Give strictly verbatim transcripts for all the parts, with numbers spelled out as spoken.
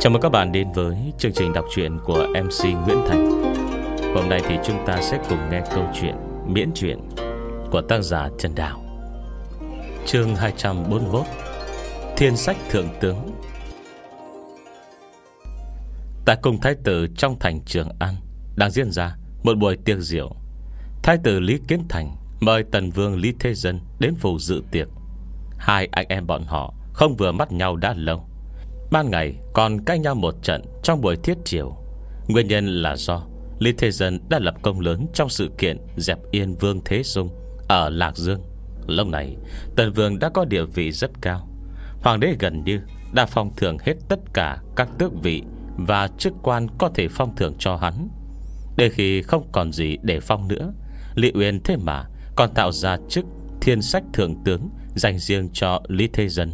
Chào mừng các bạn đến với chương trình đọc truyện của em xê Nguyễn Thành. Hôm nay thì chúng ta sẽ cùng nghe câu chuyện miễn truyện của tác giả Trần Đào. Chương hai trăm bốn mươi mốt, Thiên sách thượng tướng. Tại cung thái tử trong thành Trường An đang diễn ra một buổi tiệc rượu. Thái tử Lý Kiến Thành mời tần vương Lý Thế Dân đến phủ dự tiệc. Hai anh em bọn họ không vừa mắt nhau đã lâu. Ban ngày còn cãi nhau một trận trong buổi thiết triều. Nguyên nhân là do Lý Thế Dân đã lập công lớn trong sự kiện dẹp yên Vương Thế Sung ở Lạc Dương. Lúc này tần vương đã có địa vị rất cao. Hoàng đế gần như đã phong thưởng hết tất cả các tước vị và chức quan có thể phong thưởng cho hắn. Để khi không còn gì để phong nữa, Lý Uyên thế mà còn tạo ra chức Thiên sách thượng tướng dành riêng cho Lý Thế Dân.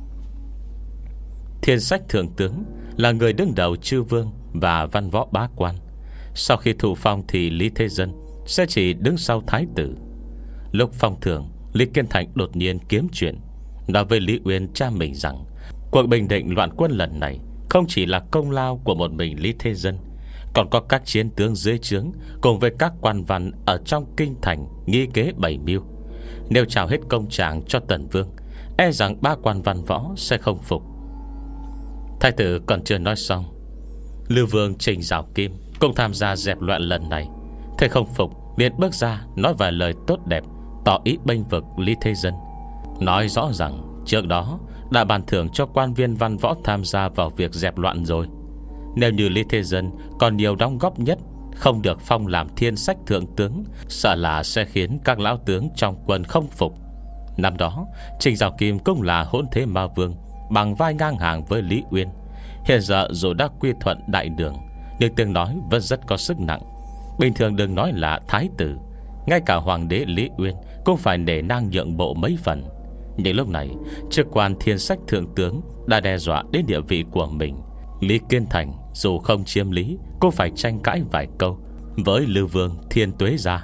Thiên sách thượng tướng là người đứng đầu chư vương và văn võ bá quan. Sau khi thụ phong thì Lý Thế Dân sẽ chỉ đứng sau thái tử. Lúc phong thưởng, Lý Kiến Thành đột nhiên kiếm chuyện, nói với Lý Uyên cha mình rằng cuộc bình định loạn quân lần này không chỉ là công lao của một mình Lý Thế Dân, còn có các chiến tướng dưới trướng cùng với các quan văn ở trong kinh thành nghi kế bày mưu. Nếu trao hết công trạng cho tần vương, e rằng ba quan văn võ sẽ không phục. Thái tử còn chưa nói xong, Lưu Vương Trình Giảo Kim cũng tham gia dẹp loạn lần này. Thế không phục liền bước ra nói vài lời tốt đẹp, tỏ ý bênh vực Lý Thế Dân, nói rõ rằng trước đó đã ban thưởng cho quan viên văn võ tham gia vào việc dẹp loạn rồi. Nếu như Lý Thế Dân còn nhiều đóng góp nhất, không được phong làm thiên sách thượng tướng, sợ là sẽ khiến các lão tướng trong quân không phục. Năm đó Trình Giảo Kim cũng là hỗn thế ma vương, bằng vai ngang hàng với Lý Uyên. Hiện giờ dù đã quy thuận đại đường, nhưng tiếng nói vẫn rất có sức nặng. Bình thường đừng nói là thái tử, ngay cả hoàng đế Lý Uyên cũng phải nể nang nhượng bộ mấy phần. Nhưng lúc này chức quan thiên sách thượng tướng đã đe dọa đến địa vị của mình. Lý Kiến Thành dù không chiếm lý cũng phải tranh cãi vài câu với Lưu Vương Thiên Tuế gia.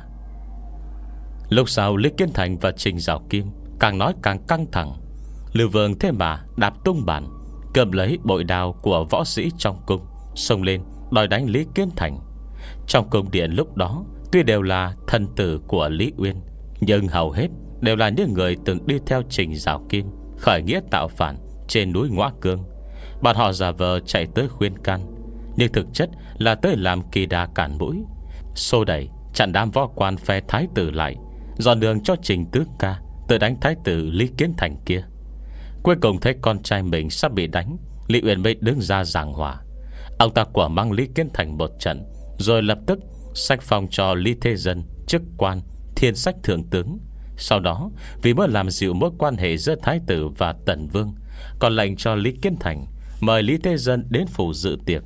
Lúc sau Lý Kiến Thành và Trình Giảo Kim càng nói càng căng thẳng. Lưu Vương thế mà đạp tung bàn, cầm lấy bội đao của võ sĩ trong cung, xông lên đòi đánh Lý Kiến Thành. Trong cung điện lúc đó tuy đều là thần tử của Lý Uyên, nhưng hầu hết đều là những người từng đi theo Trình Giảo Kim khởi nghĩa tạo phản trên núi Ngõa Cương. Bọn họ giả vờ chạy tới khuyên can, nhưng thực chất là tới làm kỳ đà cản mũi, xô đẩy chặn đám võ quan phe thái tử lại, dọn đường cho Trình Tứ Ca tới đánh thái tử Lý Kiến Thành kia. Cuối cùng thấy con trai mình sắp bị đánh, Lý Uyên mới đứng ra giảng hòa. Ông ta quả mang Lý Kiến Thành một trận, rồi lập tức sách phong cho Lý Thế Dân chức quan thiên sách thượng tướng. Sau đó vì muốn làm dịu mối quan hệ giữa thái tử và tần vương, còn lệnh cho Lý Kiến Thành mời Lý Thế Dân đến phủ dự tiệc,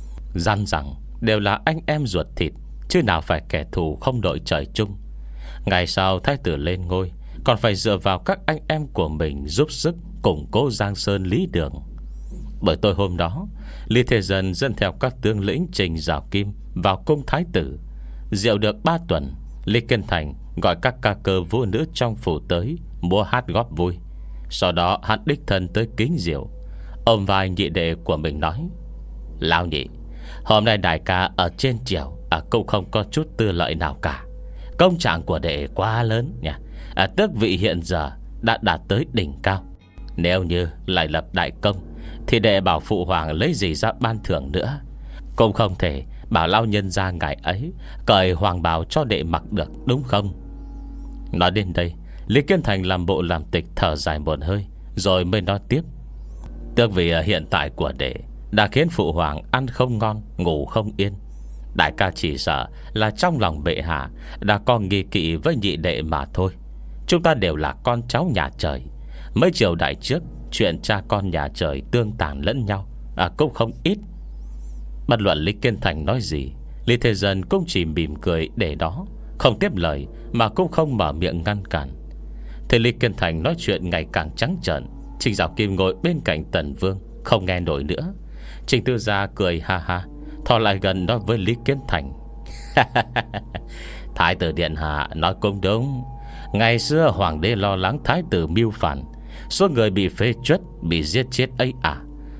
dặn rằng đều là anh em ruột thịt, chứ nào phải kẻ thù không đội trời chung. Ngày sau thái tử lên ngôi, còn phải dựa vào các anh em của mình giúp sức củng cố Giang Sơn Lý Đường. Bởi tối hôm đó, Lý Thế Dân dẫn theo các tướng lĩnh Trình Giảo Kim vào cung thái tử. Rượu được ba tuần, Lý Kiến Thành gọi các ca cơ vũ nữ trong phủ tới múa hát góp vui. Sau đó hắn đích thân tới kính rượu, ôm vai nhị đệ của mình nói: "Lão nhị, hôm nay đại ca ở trên triều à, cũng không có chút tư lợi nào cả. Công trạng của đệ quá lớn nha, à, tước vị hiện giờ đã đạt tới đỉnh cao. Nếu như lại lập đại công thì đệ bảo phụ hoàng lấy gì ra ban thưởng nữa. Cũng không thể bảo lão nhân gia ngày ấy cởi hoàng bào cho đệ mặc được, đúng không?" Nói đến đây, Lý Kiến Thành làm bộ làm tịch, thở dài một hơi, rồi mới nói tiếp: "Tước vị hiện tại của đệ đã khiến phụ hoàng ăn không ngon, ngủ không yên. Đại ca chỉ sợ là trong lòng bệ hạ đã có nghi kỵ với nhị đệ mà thôi. Chúng ta đều là con cháu nhà trời. Mấy triều đại trước, chuyện cha con nhà trời tương tàn lẫn nhau à, cũng không ít." Bất luận Lý Kiến Thành nói gì, Lý Thế Dân cũng chỉ mỉm cười để đó, không tiếp lời mà cũng không mở miệng ngăn cản. Thế Lý Kiến Thành nói chuyện ngày càng trắng trợn. Trình Giảo Kim ngồi bên cạnh tần vương không nghe nổi nữa. Trình Tư Gia cười ha ha, thò lại gần nói với Lý Kiến Thành: "Thái tử điện hạ nói cũng đúng. Ngày xưa hoàng đế lo lắng thái tử mưu phản, số người bị phế truất, bị giết chết ấy à,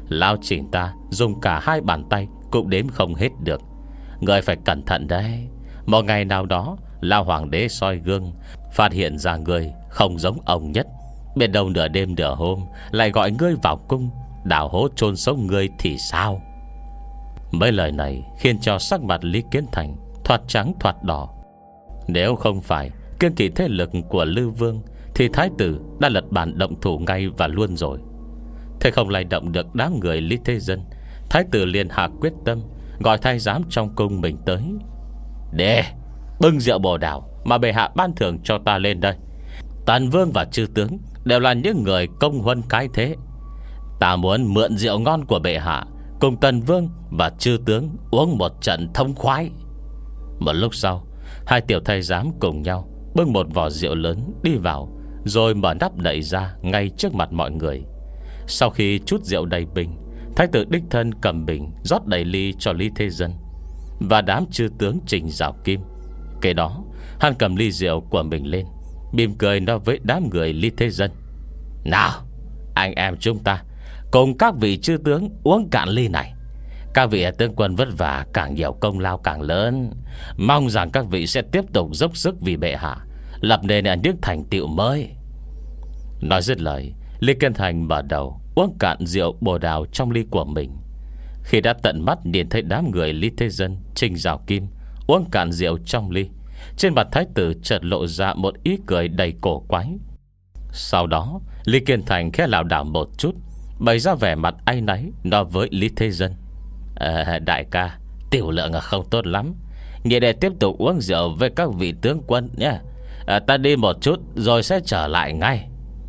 Lao Chỉnh ta dùng cả hai bàn tay cũng đếm không hết được. Người phải cẩn thận đấy. Một ngày nào đó Lao Hoàng đế soi gương, phát hiện ra người không giống ông nhất, biết đâu nửa đêm nửa hôm lại gọi ngươi vào cung, đào hố chôn sống ngươi thì sao? Mấy lời này khiến cho sắc mặt Lý Kiến Thành thoạt trắng thoạt đỏ. Nếu không phải kiêng kỵ thế lực của Lư Vương thì thái tử đã lật bàn động thủ ngay và luôn rồi. Thế không lay động được đám người Lý Thế Dân, thái tử liền hạ quyết tâm gọi thái giám trong cung mình tới. Để bưng rượu bồ đào mà bệ hạ ban thưởng cho ta lên đây. Tần vương và chư tướng đều là những người công huân cái thế. Ta muốn mượn rượu ngon của bệ hạ cùng tần vương và chư tướng uống một trận thông khoái. Một lúc sau, hai tiểu thái giám cùng nhau bưng một vò rượu lớn đi vào, rồi mở nắp đậy ra ngay trước mặt mọi người. Sau khi chút rượu đầy bình, thái tử đích thân cầm bình rót đầy ly cho Lý Thế Dân và đám chư tướng Trình Giảo Kim. Kế đó hắn cầm ly rượu của mình lên, mỉm cười nói với đám người Lý Thế Dân: Nào anh em chúng ta cùng các vị chư tướng uống cạn ly này. Các vị tướng quân vất vả, càng nhiều công lao càng lớn. Mong rằng các vị sẽ tiếp tục dốc sức vì bệ hạ, lập nên những thành tựu mới. Nói dứt lời, Lý Kiến Thành mở đầu uống cạn rượu bồ đào trong ly của mình. Khi đã tận mắt nhìn thấy đám người Lý Thế Dân, Trình Giảo Kim uống cạn rượu trong ly, trên mặt thái tử chợt lộ ra một ý cười đầy cổ quái. Sau đó Lý Kiến Thành khẽ lảo đảo một chút, bày ra vẻ mặt áy náy, nói với Lý Thế Dân: à, Đại ca, tiểu lượng không tốt lắm, nhị đệ tiếp tục uống rượu với các vị tướng quân nhé. à, Ta đi một chút rồi sẽ trở lại ngay.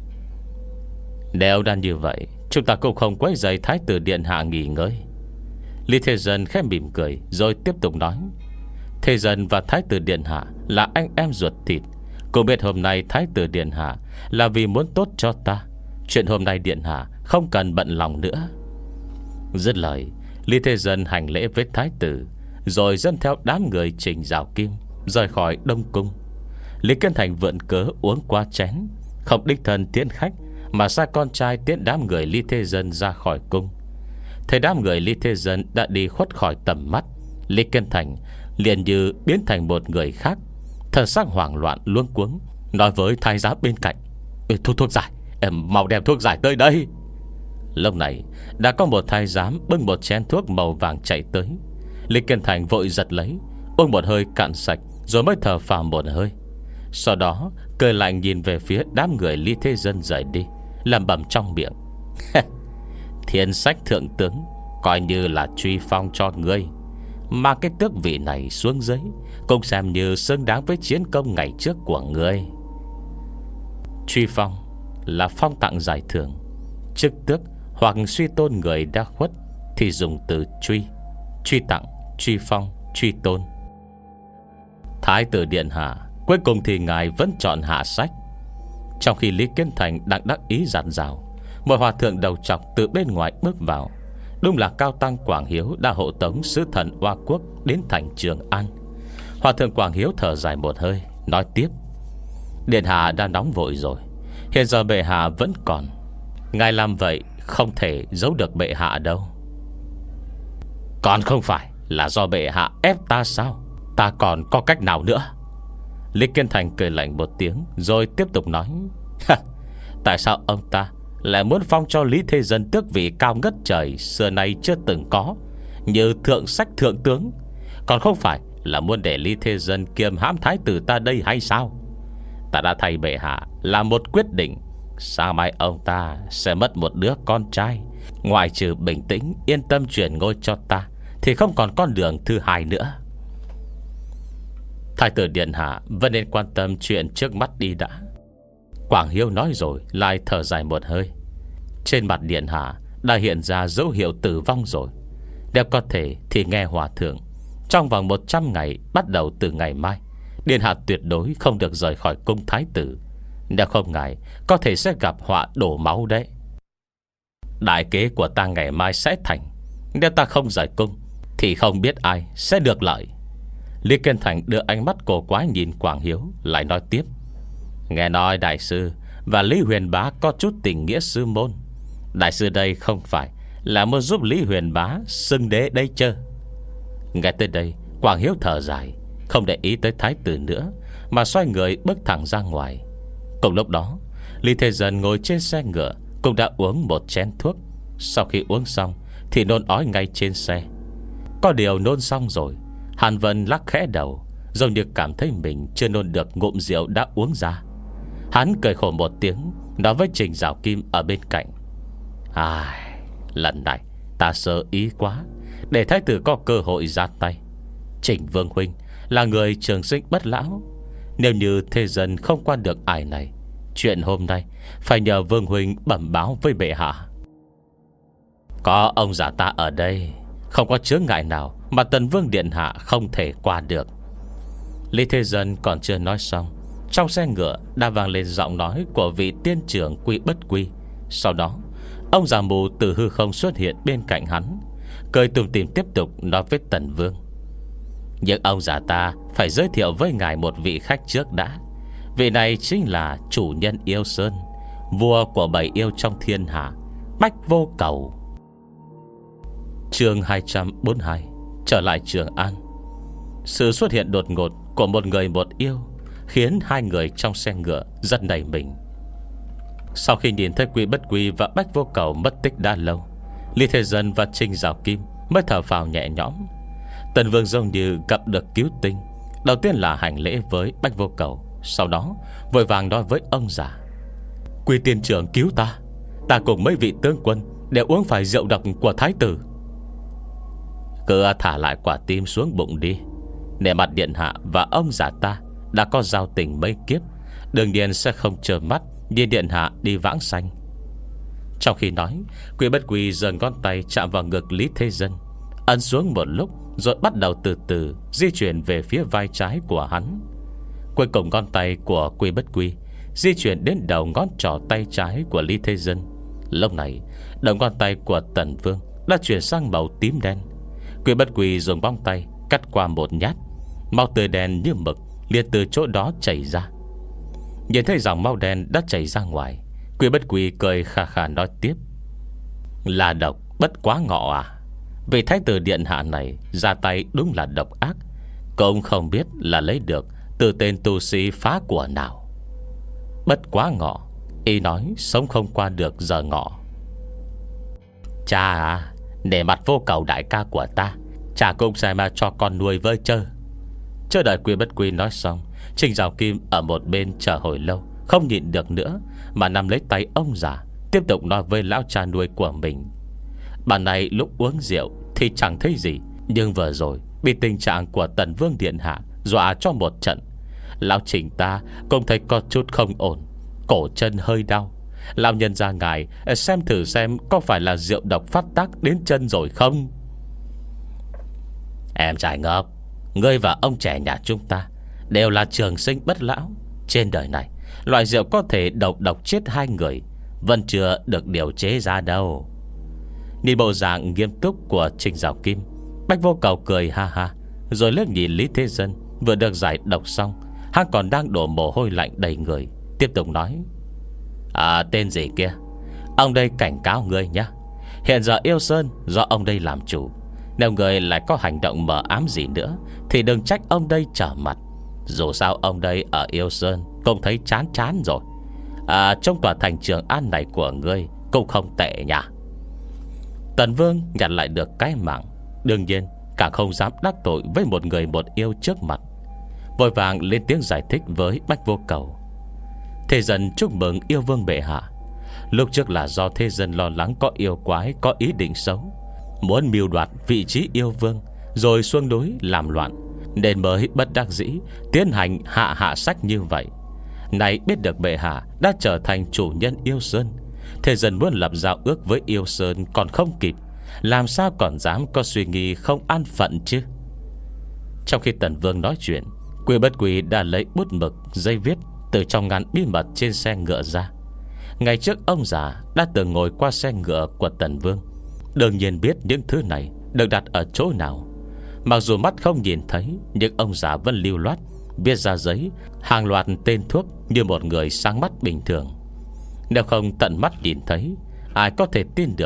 Nếu đang như vậy, chúng ta cũng không quấy rầy thái tử điện hạ nghỉ ngơi. Lý Thế Dân khẽ mỉm cười rồi tiếp tục nói: Thế Dân và thái tử điện hạ là anh em ruột thịt. Cô biết hôm nay thái tử điện hạ là vì muốn tốt cho ta. Chuyện hôm nay điện hạ không cần bận lòng nữa. Dứt lời, Lý Thế Dân hành lễ với thái tử, rồi dẫn theo đám người Trình Giảo Kim rời khỏi Đông Cung. Lý Kiến Thành vượn cớ uống qua chén, không đích thân tiễn khách, mà sai con trai tiễn đám người Lý Thế Dân ra khỏi cung. Thấy đám người Lý Thế Dân đã đi khuất khỏi tầm mắt, Lý Kiến Thành liền như biến thành một người khác, thần sắc hoảng loạn luống cuống, nói với thái giám bên cạnh: Thuốc thuốc giải, em mau đem thuốc giải tới đây. Lúc này đã có một thái giám bưng một chén thuốc màu vàng chạy tới. Lý Kiến Thành vội giật lấy, uống một hơi cạn sạch, rồi mới thở phào một hơi. Sau đó cười lạnh nhìn về phía đám người Lý Thế Dân rời đi, lẩm bẩm trong miệng: Thiên sách thượng tướng coi như là truy phong cho ngươi, mà cái tước vị này xuống dưới cũng xem như xứng đáng với chiến công ngày trước của ngươi. Truy phong là phong tặng giải thưởng, chức tước hoặc suy tôn người đã khuất thì dùng từ truy. Truy tặng, truy phong, truy tôn. Thái tử điện hạ cuối cùng thì ngài vẫn chọn hạ sách. Trong khi Lý Kiến Thành đang đắc ý dặn dào, một hòa thượng đầu trọc từ bên ngoài bước vào. Đúng là Cao Tăng Quảng Hiếu đã hộ tống sứ thần Hoa Quốc đến thành Trường An. Hòa thượng Quảng Hiếu thở dài một hơi, nói tiếp: Điện hạ đã nóng vội rồi, hiện giờ bệ hạ vẫn còn. Ngài làm vậy không thể giấu được bệ hạ đâu. Còn không phải là do bệ hạ ép ta sao? Ta còn có cách nào nữa? Lý Kiến Thành cười lạnh một tiếng, rồi tiếp tục nói: Tại sao ông ta lại muốn phong cho Lý Thế Dân tước vị cao ngất trời xưa nay chưa từng có, như thượng sách thượng tướng? Còn không phải là muốn để Lý Thế Dân kiềm hãm thái tử ta đây hay sao? Ta đã thay bệ hạ làm một quyết định. Sáng mai ông ta sẽ mất một đứa con trai, ngoại trừ bình tĩnh yên tâm chuyển ngôi cho ta thì không còn con đường thứ hai nữa. Thái tử điện hạ vẫn nên quan tâm chuyện trước mắt đi đã. Quảng Hiếu nói rồi lại thở dài một hơi. Trên mặt điện hạ đã hiện ra dấu hiệu tử vong rồi. Nếu có thể thì nghe hòa thượng, trong vòng một trăm ngày bắt đầu từ ngày mai, điện hạ tuyệt đối không được rời khỏi cung thái tử. Nếu không ngài có thể sẽ gặp họa đổ máu đấy. Đại kế của ta ngày mai sẽ thành. Nếu ta không rời cung thì không biết ai sẽ được lợi. Lý Kiến Thành đưa ánh mắt cổ quái nhìn Quảng Hiếu, lại nói tiếp: Nghe nói đại sư và Lý Huyền Bá có chút tình nghĩa sư môn. Đại sư đây không phải Là muốn giúp Lý Huyền Bá xưng đế đây chơ? Nghe tới đây, Quảng Hiếu thở dài, không để ý tới thái tử nữa, mà xoay người bước thẳng ra ngoài. Cùng lúc đó, Lý Thế Dân ngồi trên xe ngựa cũng đã uống một chén thuốc. Sau khi uống xong thì nôn ói ngay trên xe. Có điều nôn xong rồi, Hàn Vân lắc khẽ đầu, giống như cảm thấy mình chưa nôn được ngụm rượu đã uống ra. Hắn cười khổ một tiếng, nói với Trình Giảo Kim ở bên cạnh: Ai, lần này ta sơ ý quá, để thái tử có cơ hội ra tay. Trình Vương huynh là người trường sinh bất lão, nếu như Thế Dân không qua được ải này, chuyện hôm nay phải nhờ Vương huynh bẩm báo với bệ hạ. Có ông già ta ở đây, không có chướng ngại nào mà Tần Vương điện hạ không thể qua được. Lý Thế Dân còn chưa nói xong, trong xe ngựa đã vang lên giọng nói của vị tiên trưởng Quy Bất Quy. Sau đó, ông già mù từ hư không xuất hiện bên cạnh hắn, cười tủm tỉm tiếp tục nói với Tần Vương: Nhưng ông già ta phải giới thiệu với ngài một vị khách trước đã. Vị này chính là chủ nhân Yêu Sơn, vua của bảy yêu trong thiên hạ, Bách Vô Cầu. Chương hai trăm bốn mươi hai. Trở lại Trường An. Sự xuất hiện đột ngột của một người một yêu khiến hai người trong xe ngựa giật nảy mình. Sau khi nhìn thấy Quy Bất Quy và Bách Vô Cầu mất tích đã lâu, Lý Thế Dân và Trình Giảo Kim mới thở phào nhẹ nhõm. Tần Vương giống như gặp được cứu tinh. Đầu tiên là hành lễ với Bách Vô Cầu, sau đó vội vàng nói với ông già: Quy tiên trưởng cứu ta, ta cùng mấy vị tướng quân đều uống phải rượu độc của thái tử. Cứ thả lại quả tim xuống bụng đi. Nể mặt điện hạ và ông già ta đã có giao tình mấy kiếp, đương nhiên sẽ không trơ mắt nhìn điện hạ đi vãng sanh. Trong khi nói, Quy Bất Quy giơ ngón tay chạm vào ngực Lý Thế Dân, ấn xuống một lúc, rồi bắt đầu từ từ di chuyển về phía vai trái của hắn. Cuối cùng ngón tay của Quy Bất Quy di chuyển đến đầu ngón trỏ tay trái của Lý Thế Dân. Lúc này, đầu ngón tay của Tần Vương đã chuyển sang màu tím đen. Quy Bất Quy dùng bóng tay cắt qua một nhát, máu tươi đen như mực liền từ chỗ đó chảy ra. Nhìn thấy dòng máu đen đã chảy ra ngoài, Quy Bất Quy cười khà khà nói tiếp: Là độc bất quá ngọ à? Vị thái tử điện hạ này ra tay đúng là độc ác, cũng không biết là lấy được từ tên tu sĩ phá của nào. Bất quá ngọ, y nói sống không qua được giờ ngọ. Cha à, để mặt Vô Cầu đại ca của ta, cha cũng sẽ mà cho con nuôi với chơ. Chờ đợi Quy Bất Quy nói xong, Trình Giảo Kim ở một bên chờ hồi lâu, không nhịn được nữa mà nắm lấy tay ông già, tiếp tục nói với lão cha nuôi của mình: Bạn này lúc uống rượu thì chẳng thấy gì, nhưng vừa rồi bị tình trạng của Tần Vương điện hạ dọa cho một trận. Lão Trình ta cũng thấy có chút không ổn, cổ chân hơi đau. Lão nhân ra ngài xem thử xem có phải là rượu độc phát tác đến chân rồi không. Em trai ngốc, ngươi và ông trẻ nhà chúng ta đều là trường sinh bất lão. Trên đời này, loại rượu có thể độc độc chết hai người vẫn chưa được điều chế ra đâu. Nhìn bộ dạng nghiêm túc của Trình Giảo Kim, Bách Vô Cầu cười ha ha, rồi liếc nhìn Lý Thế Dân vừa được giải độc xong, hắn còn đang đổ mồ hôi lạnh đầy người, tiếp tục nói: À, tên gì kia, ông đây cảnh cáo ngươi nhé. Hiện giờ Yêu Sơn do ông đây làm chủ, nếu người lại có hành động mờ ám gì nữa thì đừng trách ông đây trở mặt. Dù sao ông đây ở Yêu Sơn cũng thấy chán chán rồi. À, trong tòa thành Trường An này của ngươi cũng không tệ nha. Tần Vương nhặt lại được cái mạng, đương nhiên càng không dám đắc tội với một người một yêu trước mặt, vội vàng lên tiếng giải thích với Bách Vô Cầu: Thế Dân chúc mừng yêu vương bệ hạ. Lúc trước là do Thế Dân lo lắng có yêu quái có ý định xấu, muốn mưu đoạt vị trí yêu vương, rồi xuông đối làm loạn, nên mới bất đắc dĩ tiến hành hạ hạ sách như vậy. Nay biết được bệ hạ đã trở thành chủ nhân Yêu Sơn, Thế Dân muốn lập giao ước với Yêu Sơn còn không kịp, làm sao còn dám có suy nghĩ không an phận chứ. Trong khi Tần Vương nói chuyện, Quy Bất Quy đã lấy bút mực giấy viết từ trong ngăn bí mật trên xe ngựa ra. Ngày trước ông già đã từng ngồi qua xe ngựa của Tần Vương, đương nhiên biết những thứ này được đặt ở chỗ nào. Mặc dù mắt không nhìn thấy, nhưng ông già vẫn lưu loát viết ra giấy hàng loạt tên thuốc như một người sáng mắt bình thường. Nếu không tận mắt nhìn thấy, ai có thể tin được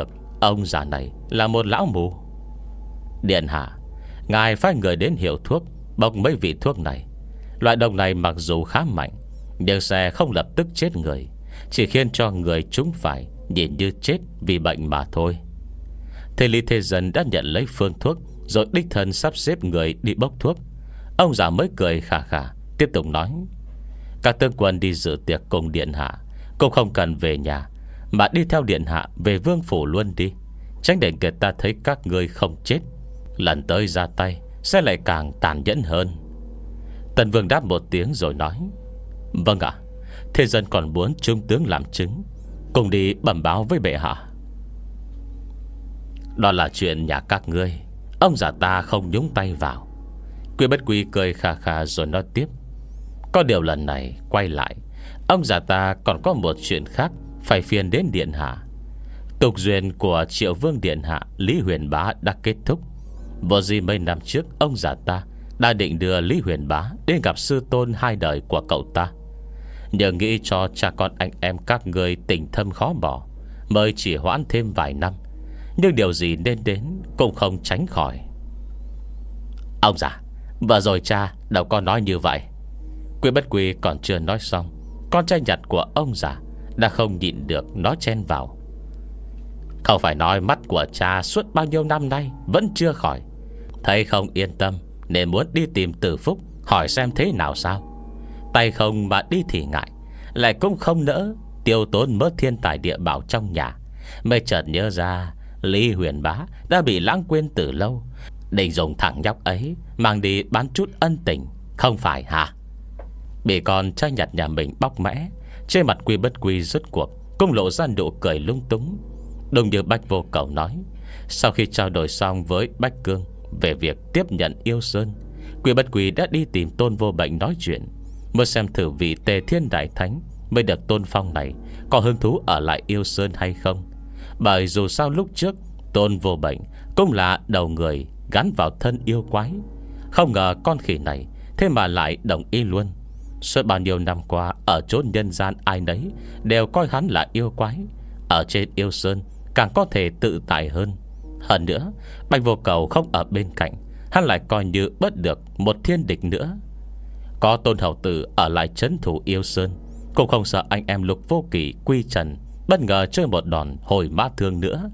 ông già này là một lão mù. Điện hạ, ngài phái người đến hiệu thuốc bọc mấy vị thuốc này. Loại độc này mặc dù khá mạnh, nhưng sẽ không lập tức chết người, chỉ khiến cho người chúng phải nhìn như chết vì bệnh mà thôi. Thế Lý Thế Dân đã nhận lấy phương thuốc, rồi đích thân sắp xếp người đi bốc thuốc. Ông già mới cười khà khà, tiếp tục nói: các tướng quân đi dự tiệc cùng điện hạ cũng không cần về nhà, mà đi theo điện hạ về vương phủ luôn đi, tránh để người ta thấy các ngươi không chết. Lần tới ra tay sẽ lại càng tàn nhẫn hơn. Tần Vương đáp một tiếng rồi nói: vâng ạ, Thế Dân còn muốn trung tướng làm chứng, cùng đi bẩm báo với bệ hạ. Đó là chuyện nhà các ngươi, ông già ta không nhúng tay vào. Quy Bất Quy cười khà khà rồi nói tiếp: có điều lần này quay lại, ông già ta còn có một chuyện khác phải phiền đến điện hạ. Tục duyên của Triệu Vương điện hạ Lý Huyền Bá đã kết thúc. Vô gì mấy năm trước, ông già ta đã định đưa Lý Huyền Bá đến gặp sư tôn hai đời của cậu ta, nhờ nghĩ cho cha con anh em các người tình thâm khó bỏ, mới chỉ hoãn thêm vài năm. Nhưng điều gì nên đến cũng không tránh khỏi. Ông già, vừa rồi cha đâu có nói như vậy. Quy Bất Quy còn chưa nói xong, con trai nhặt của ông già đã không nhịn được nói chen vào: không phải nói mắt của cha suốt bao nhiêu năm nay vẫn chưa khỏi, thấy không yên tâm nên muốn đi tìm Từ Phúc hỏi xem thế nào sao. Tay không mà đi thì ngại, lại cũng không nỡ tiêu tốn mớ thiên tài địa bảo trong nhà, mới chợt nhớ ra Lý Huyền Bá đã bị lãng quên từ lâu, định dùng thằng nhóc ấy mang đi bán chút ân tình, không phải hả? Bị con trai nhặt nhà mình bóc mẽ, trên mặt Quy Bất Quy rốt cuộc cũng lộ ra nụ cười lung túng. Đúng như Bách Vô Cầu nói, sau khi trao đổi xong với Bách Cương về việc tiếp nhận Yêu Sơn, Quy Bất Quy đã đi tìm Tôn Vô Bệnh nói chuyện, muốn xem thử vị Tề Thiên Đại Thánh mới được tôn phong này có hứng thú ở lại Yêu Sơn hay không. Bởi dù sao lúc trước Tôn Vô Bệnh cũng là đầu người gắn vào thân yêu quái, không ngờ con khỉ này thế mà lại đồng ý luôn. Suốt bao nhiêu năm qua, ở chốn nhân gian ai nấy đều coi hắn là yêu quái, ở trên Yêu Sơn càng có thể tự tại hơn. Hơn nữa, Bạch Vô Cầu không ở bên cạnh, hắn lại coi như bớt được một thiên địch nữa. Có Tôn Hầu Tử ở lại trấn thủ Yêu Sơn, cũng không sợ anh em Lục Vô Kỵ, Quy Trần bất ngờ chơi một đòn hồi mã thương nữa.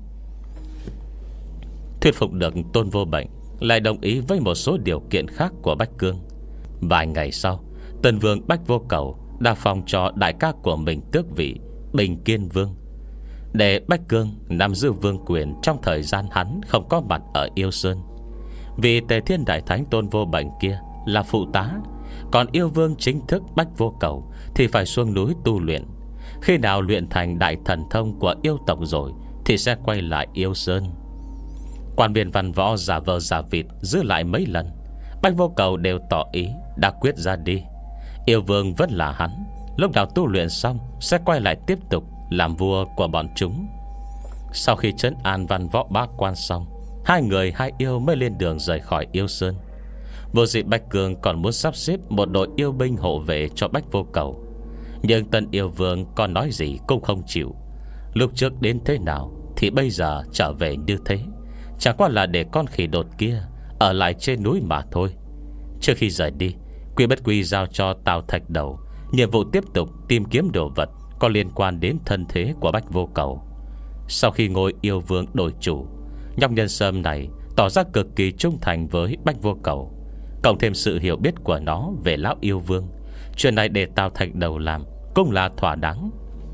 Thuyết phục được Tôn Vô Bệnh, lại đồng ý với một số điều kiện khác của Bách Cương. Vài ngày sau, Tần Vương Bách Vô Cầu đã phong cho đại ca của mình tước vị Bình Kiên Vương, để Bách Cương nắm giữ vương quyền trong thời gian hắn không có mặt ở Yêu Sơn. Vì Tề Thiên Đại Thánh Tôn Vô Bệnh kia là phụ tá, còn yêu vương chính thức Bách Vô Cầu thì phải xuống núi tu luyện. Khi nào luyện thành đại thần thông của yêu tộc rồi thì sẽ quay lại Yêu Sơn. Quan viên văn võ giả vờ giả vịt giữ lại mấy lần, Bách Vô Cầu đều tỏ ý đã quyết ra đi. Yêu vương vẫn là hắn, lúc nào tu luyện xong sẽ quay lại tiếp tục làm vua của bọn chúng. Sau khi trấn an văn võ bá quan xong, hai người hai yêu mới lên đường rời khỏi Yêu Sơn. Vô dị Bách Cương còn muốn sắp xếp một đội yêu binh hộ vệ cho Bách Vô Cầu, nhưng Tân Yêu Vương còn nói gì cũng không chịu. Lúc trước đến thế nào thì bây giờ trở về như thế, chẳng qua là để con khỉ đột kia ở lại trên núi mà thôi. Trước khi rời đi, Quy Bất Quy giao cho Tào Thạch Đầu nhiệm vụ tiếp tục tìm kiếm đồ vật có liên quan đến thân thế của Bách Vô Cầu. Sau khi ngôi yêu vương đổi chủ, nhóc nhân sâm này tỏ ra cực kỳ trung thành với Bách Vô Cầu, cộng thêm sự hiểu biết của nó về lão yêu vương. Chuyện này để Tào Thạch Đầu làm cũng là thỏa đáng.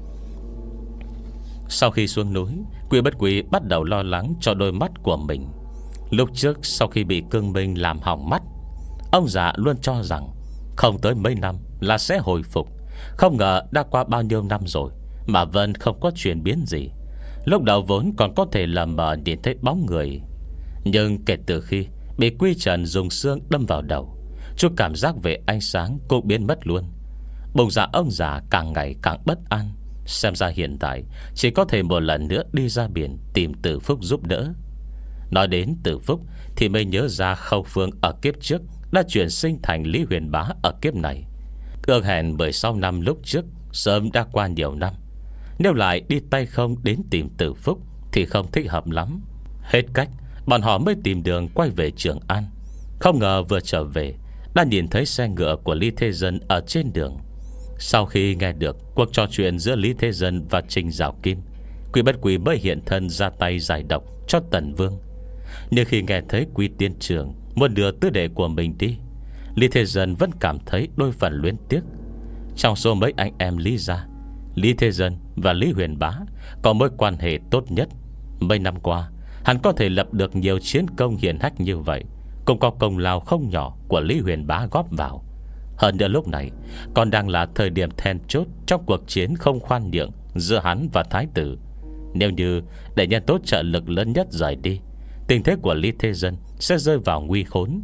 Sau khi xuống núi, Quy Bất Quy bắt đầu lo lắng cho đôi mắt của mình. Lúc trước sau khi bị Cương Minh làm hỏng mắt, ông già luôn cho rằng không tới mấy năm là sẽ hồi phục. Không ngờ đã qua bao nhiêu năm rồi mà vẫn không có chuyển biến gì. Lúc đầu vốn còn có thể lờ mờ nhìn thấy bóng người, nhưng kể từ khi bị Quy Trần dùng xương đâm vào đầu, chút cảm giác về ánh sáng cũng biến mất luôn. Bụng dạ ông già càng ngày càng bất an. Xem ra hiện tại chỉ có thể một lần nữa đi ra biển tìm Từ Phúc giúp đỡ. Nói đến Từ Phúc thì mới nhớ ra Khâu Phương ở kiếp trước đã chuyển sinh thành Lý Huyền Bá ở kiếp này. Ước hẹn mười sáu năm lúc trước sớm đã qua nhiều năm. Nếu lại đi tay không đến tìm Từ Phúc thì không thích hợp lắm. Hết cách, bọn họ mới tìm đường quay về Trường An. Không ngờ vừa trở về đã nhìn thấy xe ngựa của Lý Thế Dân ở trên đường. Sau khi nghe được cuộc trò chuyện giữa Lý Thế Dân và Trình Giảo Kim, Quy Bất Quy mới hiện thân ra tay giải độc cho Tần Vương. Nhưng khi nghe thấy Quy Tiên Trường muốn đưa tứ đệ của mình đi, Lý Thế Dân vẫn cảm thấy đôi phần luyến tiếc. Trong số mấy anh em Lý gia, Lý Thế Dân và Lý Huyền Bá có mối quan hệ tốt nhất. Mấy năm qua, hắn có thể lập được nhiều chiến công hiển hách như vậy, cũng có công lao không nhỏ của Lý Huyền Bá góp vào. Hơn nữa lúc này còn đang là thời điểm then chốt trong cuộc chiến không khoan nhượng giữa hắn và Thái tử. Nếu như để nhân tố trợ lực lớn nhất rời đi, tình thế của Lý Thế Dân sẽ rơi vào nguy khốn.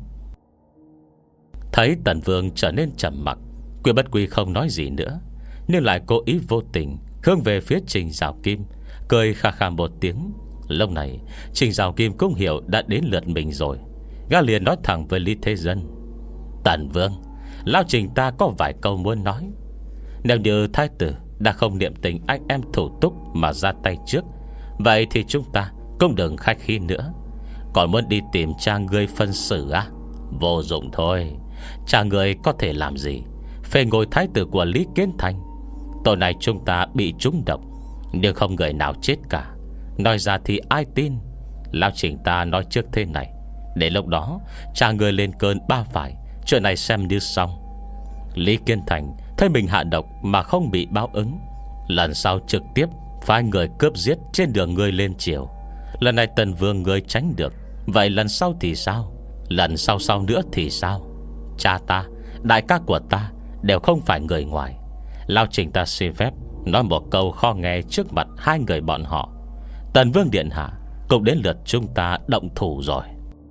Thấy Tần Vương trở nên trầm mặc, Quy Bất Quy không nói gì nữa, nhưng lại cố ý vô tình hướng về phía Trình Giảo Kim, cười khà khà một tiếng. Lúc này Trình Giảo Kim cũng hiểu đã đến lượt mình rồi. Gã liền nói thẳng với Lý Thế Dân: Tần Vương, lão Trình ta có vài câu muốn nói. Nếu như Thái tử đã không niệm tình anh em thủ túc mà ra tay trước, vậy thì chúng ta cũng đừng khách khí nữa. Còn muốn đi tìm cha ngươi phân xử à? Vô dụng thôi. Cha ngươi có thể làm gì? Phê ngôi thái tử của Lý Kiến Thành. Tội này chúng ta bị trúng độc, nhưng không người nào chết cả. Nói ra thì ai tin? Lão Trình ta nói trước thế này, để lúc đó cha ngươi lên cơn ba phải, chuyện này xem như xong. Lý Kiến Thành thấy mình hạ độc mà không bị báo ứng, lần sau trực tiếp phái người cướp giết trên đường ngươi lên triều. Lần này Tần Vương ngươi tránh được, vậy lần sau thì sao? Lần sau sau nữa thì sao? Cha ta, đại ca của ta đều không phải người ngoài. Lão Trình ta xin phép nói một câu khó nghe trước mặt hai người bọn họ. Tần Vương điện hạ, cũng đến lượt chúng ta động thủ rồi.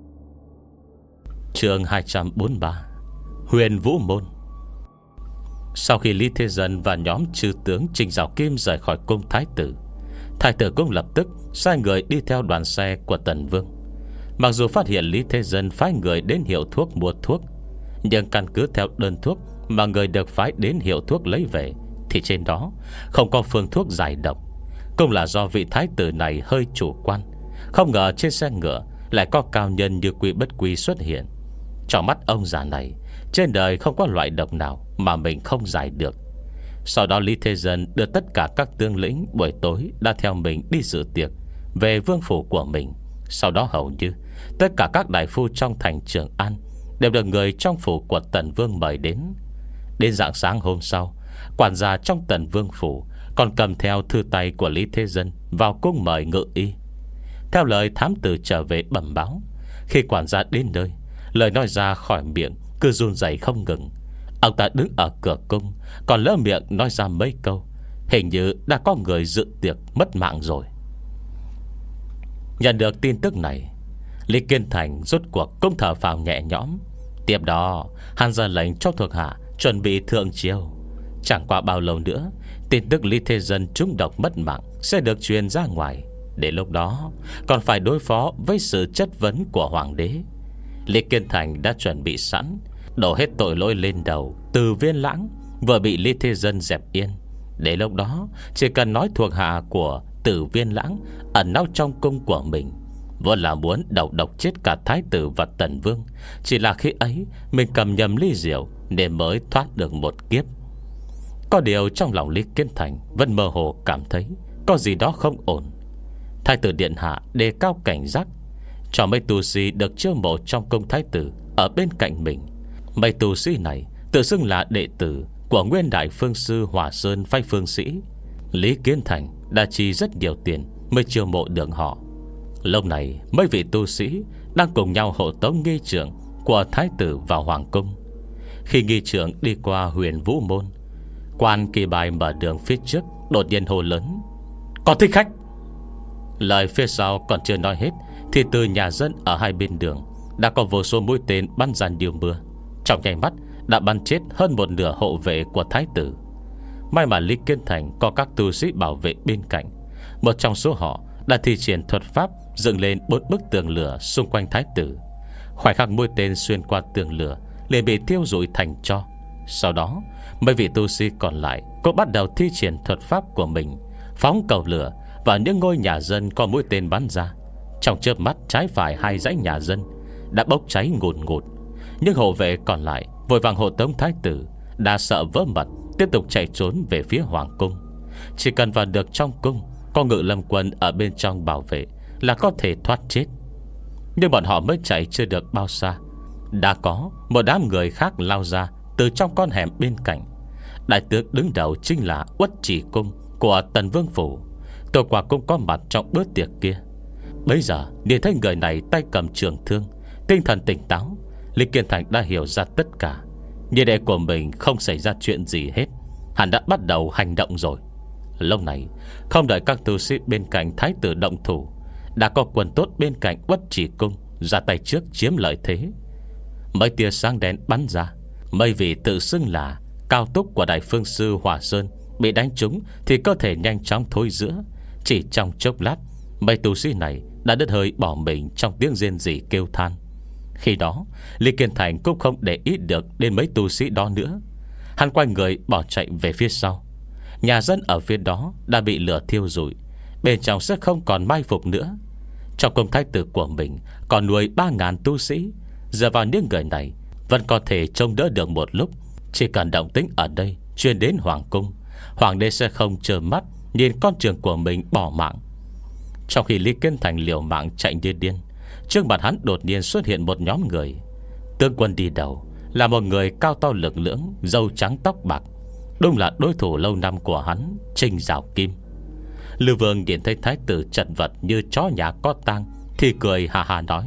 Chương hai trăm bốn mươi ba, Huyền Vũ Môn. Sau khi Lý Thế Dân và nhóm chư tướng Trình Giảo Kim rời khỏi cung thái tử, thái tử cũng lập tức sai người đi theo đoàn xe của Tần Vương. Mặc dù phát hiện Lý Thế Dân phái người đến hiệu thuốc mua thuốc, nhưng căn cứ theo đơn thuốc mà người được phái đến hiệu thuốc lấy về, thì trên đó không có phương thuốc giải độc. Cũng là do vị thái tử này hơi chủ quan. Không ngờ trên xe ngựa lại có cao nhân như Quy Bất Quy xuất hiện. Trong mắt ông già này, trên đời không có loại độc nào mà mình không giải được. Sau đó Lý Thế Dân đưa tất cả các tướng lĩnh buổi tối đã theo mình đi dự tiệc về vương phủ của mình. Sau đó hầu như tất cả các đại phu trong thành Trường An đều được người trong phủ của Tần Vương mời đến. Đến rạng sáng hôm sau, quản gia trong Tần Vương phủ còn cầm theo thư tay của Lý Thế Dân vào cung mời ngự y. Theo lời thám tử trở về bẩm báo, khi quản gia đến nơi, lời nói ra khỏi miệng cứ run rẩy không ngừng. Ông ta đứng ở cửa cung, còn lỡ miệng nói ra mấy câu, hình như đã có người dự tiệc mất mạng rồi. Nhận được tin tức này, Lý Kiến Thành rốt cuộc cũng thở phào nhẹ nhõm. Tiếp đó hắn ra lệnh cho thuộc hạ chuẩn bị thượng triều. Chẳng qua bao lâu nữa, tin tức Lý Thế Dân trúng độc mất mạng sẽ được truyền ra ngoài. Đến lúc đó còn phải đối phó với sự chất vấn của hoàng đế. Lý Kiến Thành đã chuẩn bị sẵn, đổ hết tội lỗi lên đầu Từ Viên Lãng vừa bị Lý Thế Dân dẹp yên. Đến lúc đó chỉ cần nói thuộc hạ của Từ Viên Lãng ẩn náu trong cung của mình, vốn là muốn đầu độc chết cả thái tử và Tần Vương. Chỉ là khi ấy mình cầm nhầm ly rượu nên mới thoát được một kiếp. Có điều trong lòng Lý Kiến Thành vẫn mơ hồ cảm thấy có gì đó không ổn. Thái tử điện hạ đề cao cảnh giác, cho mấy tu sĩ được chiêu mộ trong cung thái tử ở bên cạnh mình. Mấy tu sĩ này tự xưng là đệ tử của nguyên đại phương sư Hỏa Sơn Phái Phương Sĩ. Lý Kiến Thành đã chi rất nhiều tiền mới chiêu mộ được họ. Lúc này mấy vị tu sĩ đang cùng nhau hộ tống nghi trưởng của thái tử vào hoàng cung. Khi nghi trưởng đi qua Huyền Vũ Môn, quan kỳ bài mở đường phía trước đột nhiên hô lớn: "Có thích khách!" Lời phía sau còn chưa nói hết thì từ nhà dân ở hai bên đường đã có vô số mũi tên bắn ra như mưa. Trong nháy mắt đã bắn chết hơn một nửa hộ vệ của thái tử. May mà Lý Kiến Thành có các tu sĩ bảo vệ bên cạnh. Một trong số họ đã thi triển thuật pháp dựng lên bốn bức tường lửa xung quanh thái tử. Khoảnh khắc mũi tên xuyên qua tường lửa liền bị thiêu rụi thành tro. Sau đó mấy vị tu sĩ còn lại cũng bắt đầu thi triển thuật pháp của mình, phóng cầu lửa vào những ngôi nhà dân có mũi tên bắn ra. Trong chớp mắt, trái phải hai dãy nhà dân đã bốc cháy ngùn ngụt. Nhưng hộ vệ còn lại vội vàng hộ tống thái tử, đã sợ vỡ mật, tiếp tục chạy trốn về phía hoàng cung. Chỉ cần vào được trong cung, có Ngự Lâm quân ở bên trong bảo vệ là có thể thoát chết. Nhưng bọn họ mới chạy chưa được bao xa, đã có một đám người khác lao ra từ trong con hẻm bên cạnh. Đại tướng đứng đầu chính là Uất Chỉ Cung của Tần Vương Phủ. Tôi quả cũng có mặt trong bữa tiệc kia. Bây giờ nhìn thấy người này tay cầm trường thương, tinh thần tỉnh táo, Lý Kiến Thành đã hiểu ra tất cả. Như đệ của mình không xảy ra chuyện gì hết, hắn đã bắt đầu hành động rồi. Lúc này không đợi các tu sĩ bên cạnh thái tử động thủ, đã có quân tốt bên cạnh Uất Chỉ Cung ra tay trước chiếm lợi thế. Mấy tia sáng đen bắn ra, mấy vị tự xưng là cao túc của Đại Phương Sư Hỏa Sơn bị đánh trúng thì cơ thể nhanh chóng thối rữa. Chỉ trong chốc lát, mấy tu sĩ này đã đứt hơi bỏ mình trong tiếng rên rỉ kêu than. Khi đó Lý Kiến Thành cũng không để ý được đến mấy tu sĩ đó nữa. Hắn quay người bỏ chạy về phía sau. Nhà dân ở phía đó đã bị lửa thiêu rụi, bên trong sẽ không còn mai phục nữa. Trong cung thái tử của mình còn nuôi ba ngàn tu sĩ, giờ vào những người này vẫn có thể trông đỡ được một lúc. Chỉ cần động tĩnh ở đây truyền đến hoàng cung, hoàng đế sẽ không trơ mắt nhìn con trưởng của mình bỏ mạng. Trong khi Lý Kiến Thành liều mạng chạy như điên, trước mặt hắn đột nhiên xuất hiện một nhóm người. Tướng quân đi đầu là một người cao to lực lưỡng, râu trắng tóc bạc, đúng là đối thủ lâu năm của hắn, Trình Giảo Kim. Lưu Vương nhìn thấy thái tử chật vật như chó nhà có tang thì cười hà hà nói: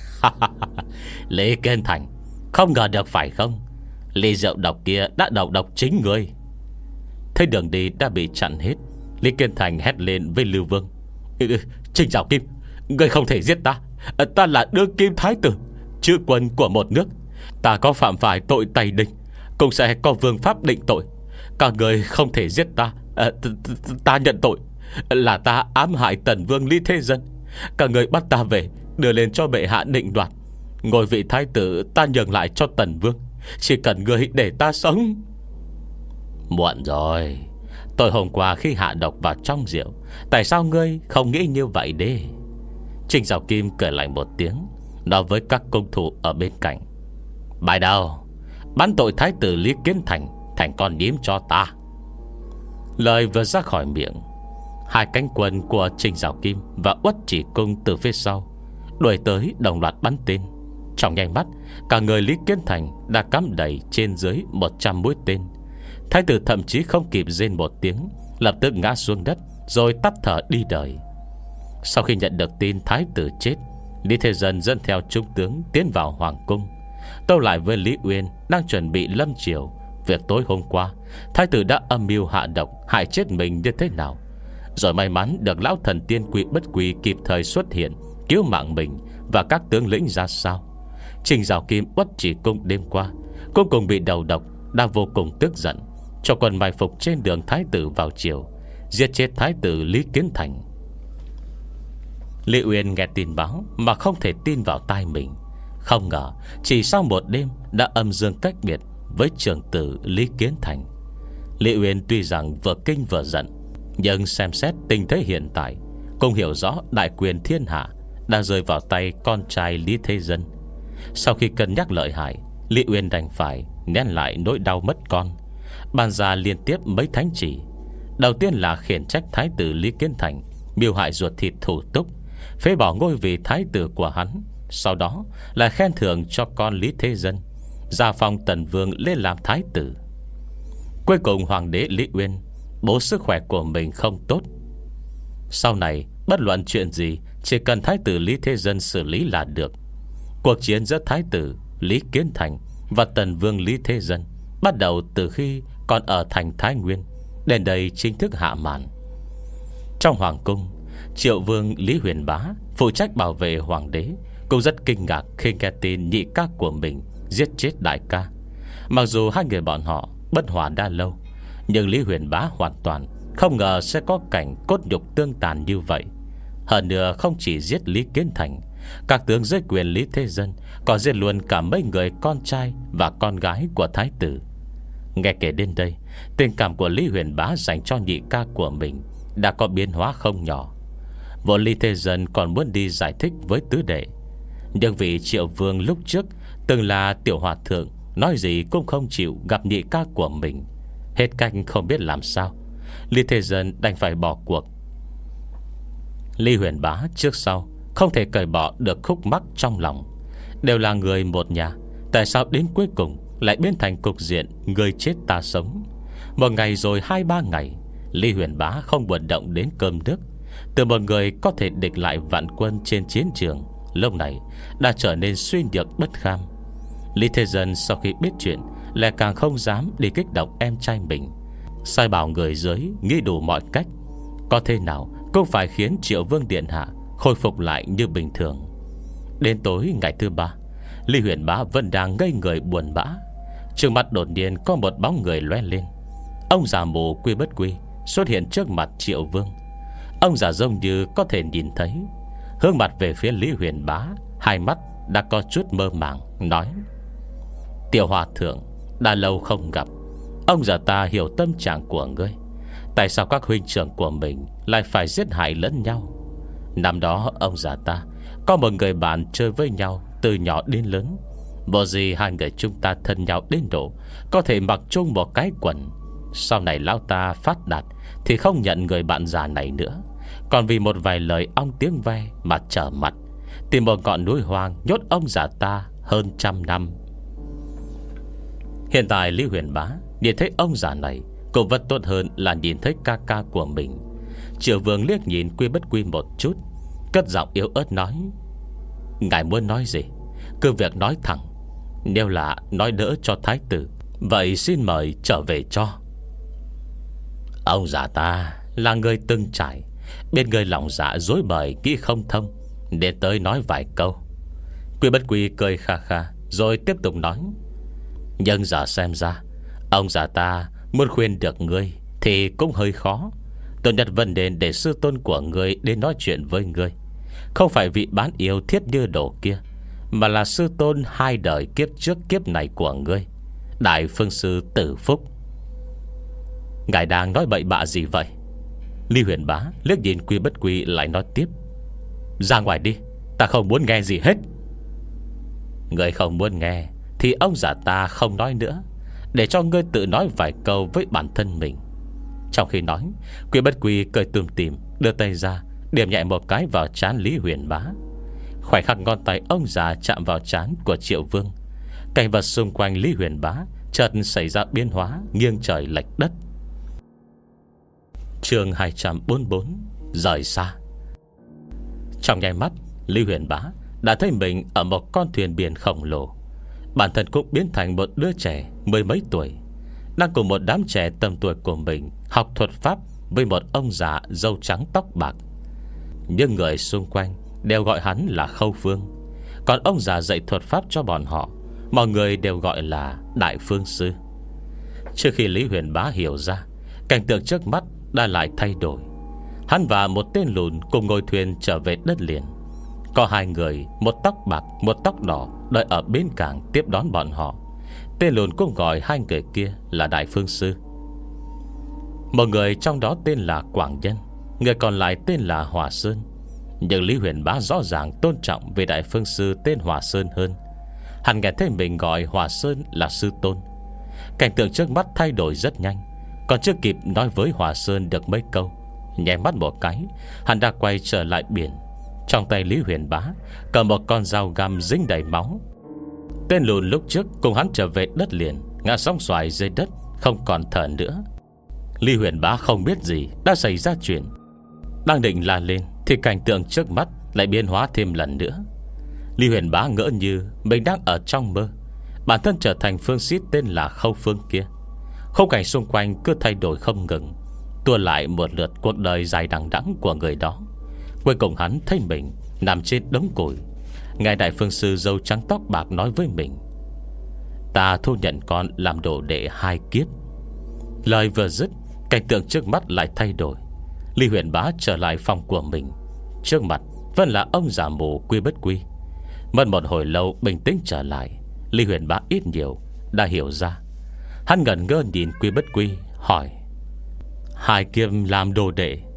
Lý Kiến Thành, không ngờ được phải không? Ly rượu độc kia đã đầu độc chính người. Thấy đường đi đã bị chặn hết, Lý Kiến Thành hét lên với Lưu Vương: Trình Giảo Kim, người không thể giết ta. Ta là đương kim thái tử, chữ quân của một nước. Ta có phạm phải tội tày đình, cũng sẽ có vương pháp định tội. Các người không thể giết ta. à, Ta nhận tội là ta ám hại Tần Vương Lý Thế Dân. Các người bắt ta về, đưa lên cho bệ hạ định đoạt. Ngôi vị thái tử ta nhường lại cho Tần Vương, chỉ cần người để ta sống. Muộn rồi. Tôi hôm qua khi hạ độc vào trong rượu, tại sao ngươi không nghĩ như vậy đi? Trình Giảo Kim cười lại một tiếng, nói với các cung thủ ở bên cạnh: Bài đầu, bắn tội thái tử Lý Kiến Thành thành con nhím cho ta. Lời vừa ra khỏi miệng, hai cánh quân của Trình Giảo Kim và Uất Chỉ Cung từ phía sau đuổi tới đồng loạt bắn tên. Trong nháy mắt, cả người Lý Kiến Thành đã cắm đầy trên dưới một trăm mũi tên. Thái tử thậm chí không kịp rên một tiếng, lập tức ngã xuống đất rồi tắt thở đi đời. Sau khi nhận được tin thái tử chết, Lý Thế Dân dẫn theo trung tướng tiến vào hoàng cung, tâu lại với Lý Uyên đang chuẩn bị lâm triều việc tối hôm qua thái tử đã âm mưu hạ độc hại chết mình như thế nào. Rồi may mắn được lão thần tiên quỷ bất quỷ kịp thời xuất hiện cứu mạng mình và các tướng lĩnh ra sao. Trình Giảo Kim Uất Chỉ Cung đêm qua cuối cùng bị đầu độc, đã vô cùng tức giận, cho quân mai phục trên đường thái tử vào chiều, giết chết thái tử Lý Kiến Thành. Lý Uyên nghe tin báo mà không thể tin vào tai mình. Không ngờ chỉ sau một đêm đã âm dương cách biệt với trưởng tử Lý Kiến Thành. Lý Uyên tuy rằng vừa kinh vừa giận, nhưng xem xét tình thế hiện tại, cũng hiểu rõ đại quyền thiên hạ đang rơi vào tay con trai Lý Thế Dân. Sau khi cân nhắc lợi hại, Lý Uyên đành phải nén lại nỗi đau mất con, ban ra liên tiếp mấy thánh chỉ. Đầu tiên là khiển trách thái tử Lý Kiến Thành mưu hại ruột thịt thủ túc, phế bỏ ngôi vị thái tử của hắn. Sau đó là khen thưởng cho con Lý Thế Dân, gia phong Tần Vương lên làm thái tử. Cuối cùng hoàng đế Lý Uyên bố sức khỏe của mình không tốt. Sau này bất luận chuyện gì, chỉ cần thái tử Lý Thế Dân xử lý là được. Cuộc chiến giữa thái tử Lý Kiến Thành và Tần Vương Lý Thế Dân bắt đầu từ khi còn ở thành Thái Nguyên, đến đây chính thức hạ màn. Trong hoàng cung, Triệu Vương Lý Huyền Bá phụ trách bảo vệ hoàng đế cũng rất kinh ngạc khi nghe tin nhị ca của mình giết chết đại ca. Mặc dù hai người bọn họ bất hòa đã lâu, nhưng Lý Huyền Bá hoàn toàn không ngờ sẽ có cảnh cốt nhục tương tàn như vậy. Hơn nữa không chỉ giết Lý Kiến Thành, các tướng dưới quyền Lý Thế Dân còn giết luôn cả mấy người con trai và con gái của thái tử. Nghe kể đến đây, tình cảm của Lý Huyền Bá dành cho nhị ca của mình đã có biến hóa không nhỏ. Võ Lý Thế Dân còn muốn đi giải thích với tứ đệ, nhưng vị Triệu Vương lúc trước từng là tiểu hòa thượng, nói gì cũng không chịu gặp nhị ca của mình. Hết cách không biết làm sao, Lý Thế Dân đành phải bỏ cuộc. Lý Huyền Bá trước sau không thể cởi bỏ được khúc mắc trong lòng. Đều là người một nhà, tại sao đến cuối cùng lại biến thành cục diện người chết ta sống? Một ngày rồi hai ba ngày, Lý Huyền Bá không buồn động đến cơm nước. Từ một người có thể địch lại vạn quân trên chiến trường, lúc này đã trở nên suy nhược bất kham. Lý Thế Dân sau khi biết chuyện lại càng không dám đi kích động em trai mình, sai bảo người dưới nghĩ đủ mọi cách, có thế nào cũng phải khiến Triệu Vương điện hạ khôi phục lại như bình thường. Đến tối ngày thứ ba, Lý Huyền Bá vẫn đang ngây người buồn bã. Trước mặt đột nhiên có một bóng người lóe lên. Ông già mù Quy Bất Quy xuất hiện trước mặt Triệu Vương. Ông già giống như có thể nhìn thấy, hướng mặt về phía Lý Huyền Bá, hai mắt đã có chút mơ màng, nói: Tiểu hòa thượng, đã lâu không gặp. Ông già ta hiểu tâm trạng của ngươi. Tại sao các huynh trưởng của mình lại phải giết hại lẫn nhau? Năm đó ông già ta có một người bạn chơi với nhau từ nhỏ đến lớn. Bộ gì hai người chúng ta thân nhau đến độ có thể mặc chung một cái quần. Sau này lão ta phát đạt thì không nhận người bạn già này nữa, còn vì một vài lời ong tiếng ve mà trở mặt, tìm một ngọn núi hoang nhốt ông già ta hơn trăm năm. Hiện tại Lý Huyền Bá nhìn thấy ông già này cũng vẫn tốt hơn là nhìn thấy ca ca của mình. Triệu Vương liếc nhìn Quy Bất Quy một chút, cất giọng yếu ớt nói: Ngài muốn nói gì cứ việc nói thẳng. Nếu là nói đỡ cho thái tử, vậy xin mời trở về cho. Ông già ta là người từng trải, bên người lòng dạ dối bời nghĩ không thông, để tới nói vài câu. Quy Bất Quy cười kha kha rồi tiếp tục nói: Nhưng giờ xem ra, ông già ta muốn khuyên được ngươi thì cũng hơi khó. Tôi nhất vấn đề để sư tôn của ngươi đến nói chuyện với ngươi, không phải vị bán yêu thiết như đồ kia, mà là sư tôn hai đời kiếp trước kiếp này của ngươi, Đại Phương Sư Tử Phúc. Ngài đang nói bậy bạ gì vậy? Lý Huyền Bá liếc nhìn Quy Bất Quy lại nói tiếp: Ra ngoài đi, ta không muốn nghe gì hết. Ngươi không muốn nghe thì ông già ta không nói nữa, để cho ngươi tự nói vài câu với bản thân mình. Trong khi nói, Quy Bất Quy cười tủm tỉm, đưa tay ra điểm nhẹ một cái vào trán Lý Huyền Bá. Khoảnh khắc ngón tay ông già chạm vào trán của Triệu Vương, cảnh vật xung quanh Lý Huyền Bá chợt xảy ra biến hóa nghiêng trời lệch đất. Chương hai trăm bốn mươi bốn: Rời xa. Trong nháy mắt, Lý Huyền Bá đã thấy mình ở một con thuyền biển khổng lồ. Bản thân cũng biến thành một đứa trẻ mười mấy tuổi, đang cùng một đám trẻ tầm tuổi của mình học thuật pháp với một ông già râu trắng tóc bạc. Những người xung quanh đều gọi hắn là Khâu Phương, còn ông già dạy thuật pháp cho bọn họ, mọi người đều gọi là Đại Phương Sư. Trước khi Lý Huyền Bá hiểu ra, cảnh tượng trước mắt đã lại thay đổi. Hắn và một tên lùn cùng ngồi thuyền trở về đất liền. Có hai người, một tóc bạc một tóc đỏ, đợi ở bến cảng tiếp đón bọn họ. Tên lùn cũng gọi hai người kia là Đại Phương Sư. Một người trong đó tên là Quảng Nhân, người còn lại tên là Hòa Sơn. Nhưng Lý Huyền Bá rõ ràng tôn trọng về Đại Phương Sư tên Hòa Sơn hơn. Hắn nghe thấy mình gọi Hòa Sơn là sư tôn. Cảnh tượng trước mắt thay đổi rất nhanh. Còn chưa kịp nói với Hòa Sơn được mấy câu, nhẹ mắt một cái, hắn đã quay trở lại biển. Trong tay Lý Huyền Bá cầm một con dao găm dính đầy máu. Tên lùn lúc trước cùng hắn trở về đất liền, ngã sóng xoài dưới đất, không còn thở nữa. Lý Huyền Bá không biết gì đã xảy ra chuyện. Đang định la lên thì cảnh tượng trước mắt lại biến hóa thêm lần nữa. Lý Huyền Bá ngỡ như mình đang ở trong mơ, bản thân trở thành phương sĩ tên là Khâu Phương kia. Khung cảnh xung quanh cứ thay đổi không ngừng, tua lại một lượt cuộc đời dài đằng đẵng của người đó. Cuối cùng hắn thấy mình nằm trên đống củi. Ngài Đại Phương Sư râu trắng tóc bạc nói với mình: Ta thu nhận con làm đồ đệ hai kiếp. Lời vừa dứt, cảnh tượng trước mắt lại thay đổi. Lý Huyền Bá trở lại phòng của mình. Trước mặt vẫn là ông già mù Quy Bất Quy. Mất một hồi lâu bình tĩnh trở lại, Lý Huyền Bá ít nhiều đã hiểu ra. Hắn ngẩn ngơ nhìn Quy Bất Quy hỏi: Hai kiếp làm đồ đệ,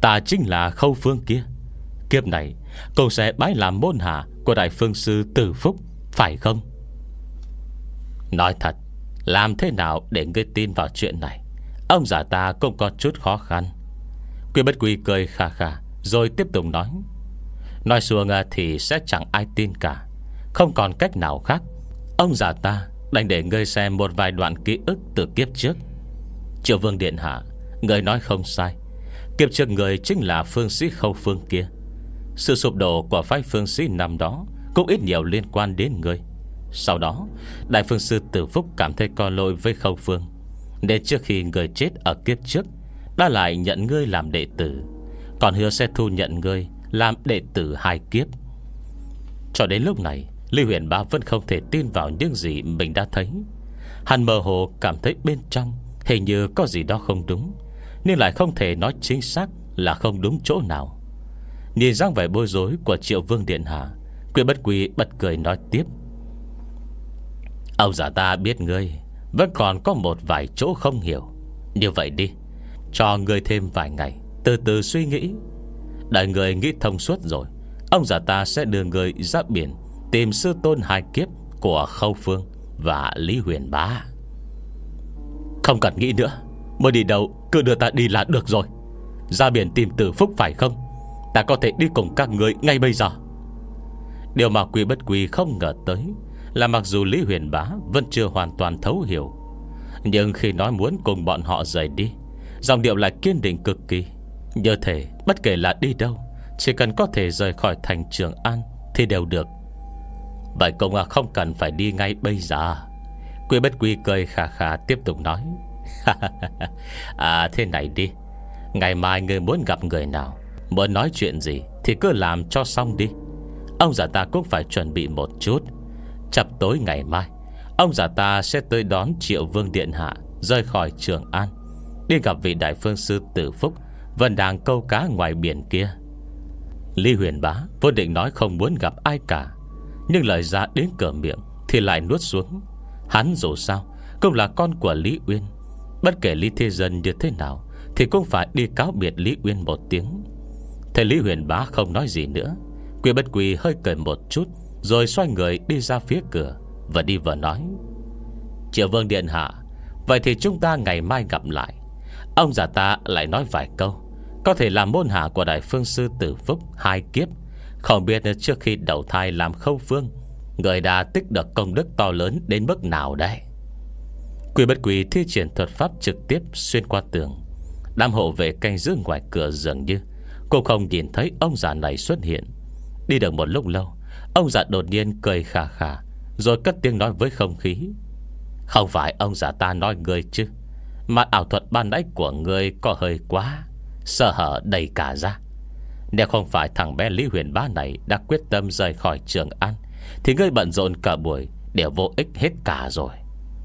Ta chính là Khâu Phương kia. Kiếp này cậu sẽ bái làm môn hạ của Đại Phương Sư Tử Phúc, phải không? Nói thật, làm thế nào để ngươi tin vào chuyện này? Ông già ta cũng có chút khó khăn. Quy Bất Quy cười khà khà, rồi tiếp tục nói. Nói xuông thì sẽ chẳng ai tin cả. Không còn cách nào khác. Ông già ta đành để ngươi xem một vài đoạn ký ức từ kiếp trước. Triệu Vương điện hạ, ngươi nói không sai. Kiếp trước người chính là phương sĩ Khâu Phương kia. Sự sụp đổ của phái phương sĩ năm đó cũng ít nhiều liên quan đến ngươi. Sau đó Đại Phương Sư Tử Phúc cảm thấy có lỗi với Khâu Phương, nên trước khi người chết ở kiếp trước đã lại nhận ngươi làm đệ tử, còn hứa sẽ thu nhận ngươi làm đệ tử hai kiếp. Cho đến lúc này, Lý Huyền Bá vẫn không thể tin vào những gì mình đã thấy. Hắn mơ hồ cảm thấy bên trong hình như có gì đó không đúng, nhưng lại không thể nói chính xác là không đúng chỗ nào. Nhìn dáng vẻ bối rối của Triệu Vương điện hạ, Quy Bất Quy bật cười nói tiếp. Ông già ta biết ngươi vẫn còn có một vài chỗ không hiểu. Như vậy đi, cho ngươi thêm vài ngày từ từ suy nghĩ. Đợi người nghĩ thông suốt rồi, ông già ta sẽ đưa người ra biển tìm sư tôn hai kiếp của Khâu Phương và Lý Huyền Bá. Không cần nghĩ nữa, mới đi đâu cứ đưa ta đi là được rồi. Ra biển tìm Tử Phúc phải không? Ta có thể đi cùng các người ngay bây giờ. Điều mà Quy Bất Quy không ngờ tới là mặc dù Lý Huyền Bá vẫn chưa hoàn toàn thấu hiểu, nhưng khi nói muốn cùng bọn họ rời đi, giọng điệu lại kiên định cực kỳ. Như thể bất kể là đi đâu, chỉ cần có thể rời khỏi thành Trường An thì đều được. Vậy công à không cần phải đi ngay bây giờ. Quy Bất Quy cười khà khà tiếp tục nói. À thế này đi, ngày mai người muốn gặp người nào, muốn nói chuyện gì thì cứ làm cho xong đi. Ông già ta cũng phải chuẩn bị một chút. Chập tối ngày mai, ông già ta sẽ tới đón Triệu Vương điện hạ rời khỏi Trường An, đi gặp vị Đại Phương Sư Tử Phúc vẫn đang câu cá ngoài biển kia. Lý Huyền Bá vốn định nói không muốn gặp ai cả, nhưng lời ra đến cửa miệng thì lại nuốt xuống. Hắn dù sao cũng là con của Lý Uyên, bất kể Lý Thế Dân như thế nào thì cũng phải đi cáo biệt Lý Uyên một tiếng. Thấy Lý Huyền Bá không nói gì nữa, Quy Bất Quy hơi cười một chút, rồi xoay người đi ra phía cửa, và đi vừa nói. Triệu Vương điện hạ, vậy thì chúng ta ngày mai gặp lại. Ông già ta lại nói vài câu, có thể làm môn hạ của Đại Phương Sư Tử Phúc hai kiếp. Không biết trước khi đầu thai làm Khâu Phương, người đã tích được công đức to lớn đến mức nào đấy. Quy Bất Quy thi triển thuật pháp trực tiếp xuyên qua tường. Đám hộ vệ canh giữ ngoài cửa dường như cô không nhìn thấy ông già này xuất hiện. Đi được một lúc lâu, ông già đột nhiên cười khà khà, rồi cất tiếng nói với không khí. Không phải ông già ta nói ngươi chứ, mà ảo thuật ban nãy của ngươi có hơi quá, sơ hở đầy cả ra. Nếu không phải thằng bé Lý Huyền Bá này đã quyết tâm rời khỏi Trường An, thì ngươi bận rộn cả buổi đều vô ích hết cả rồi.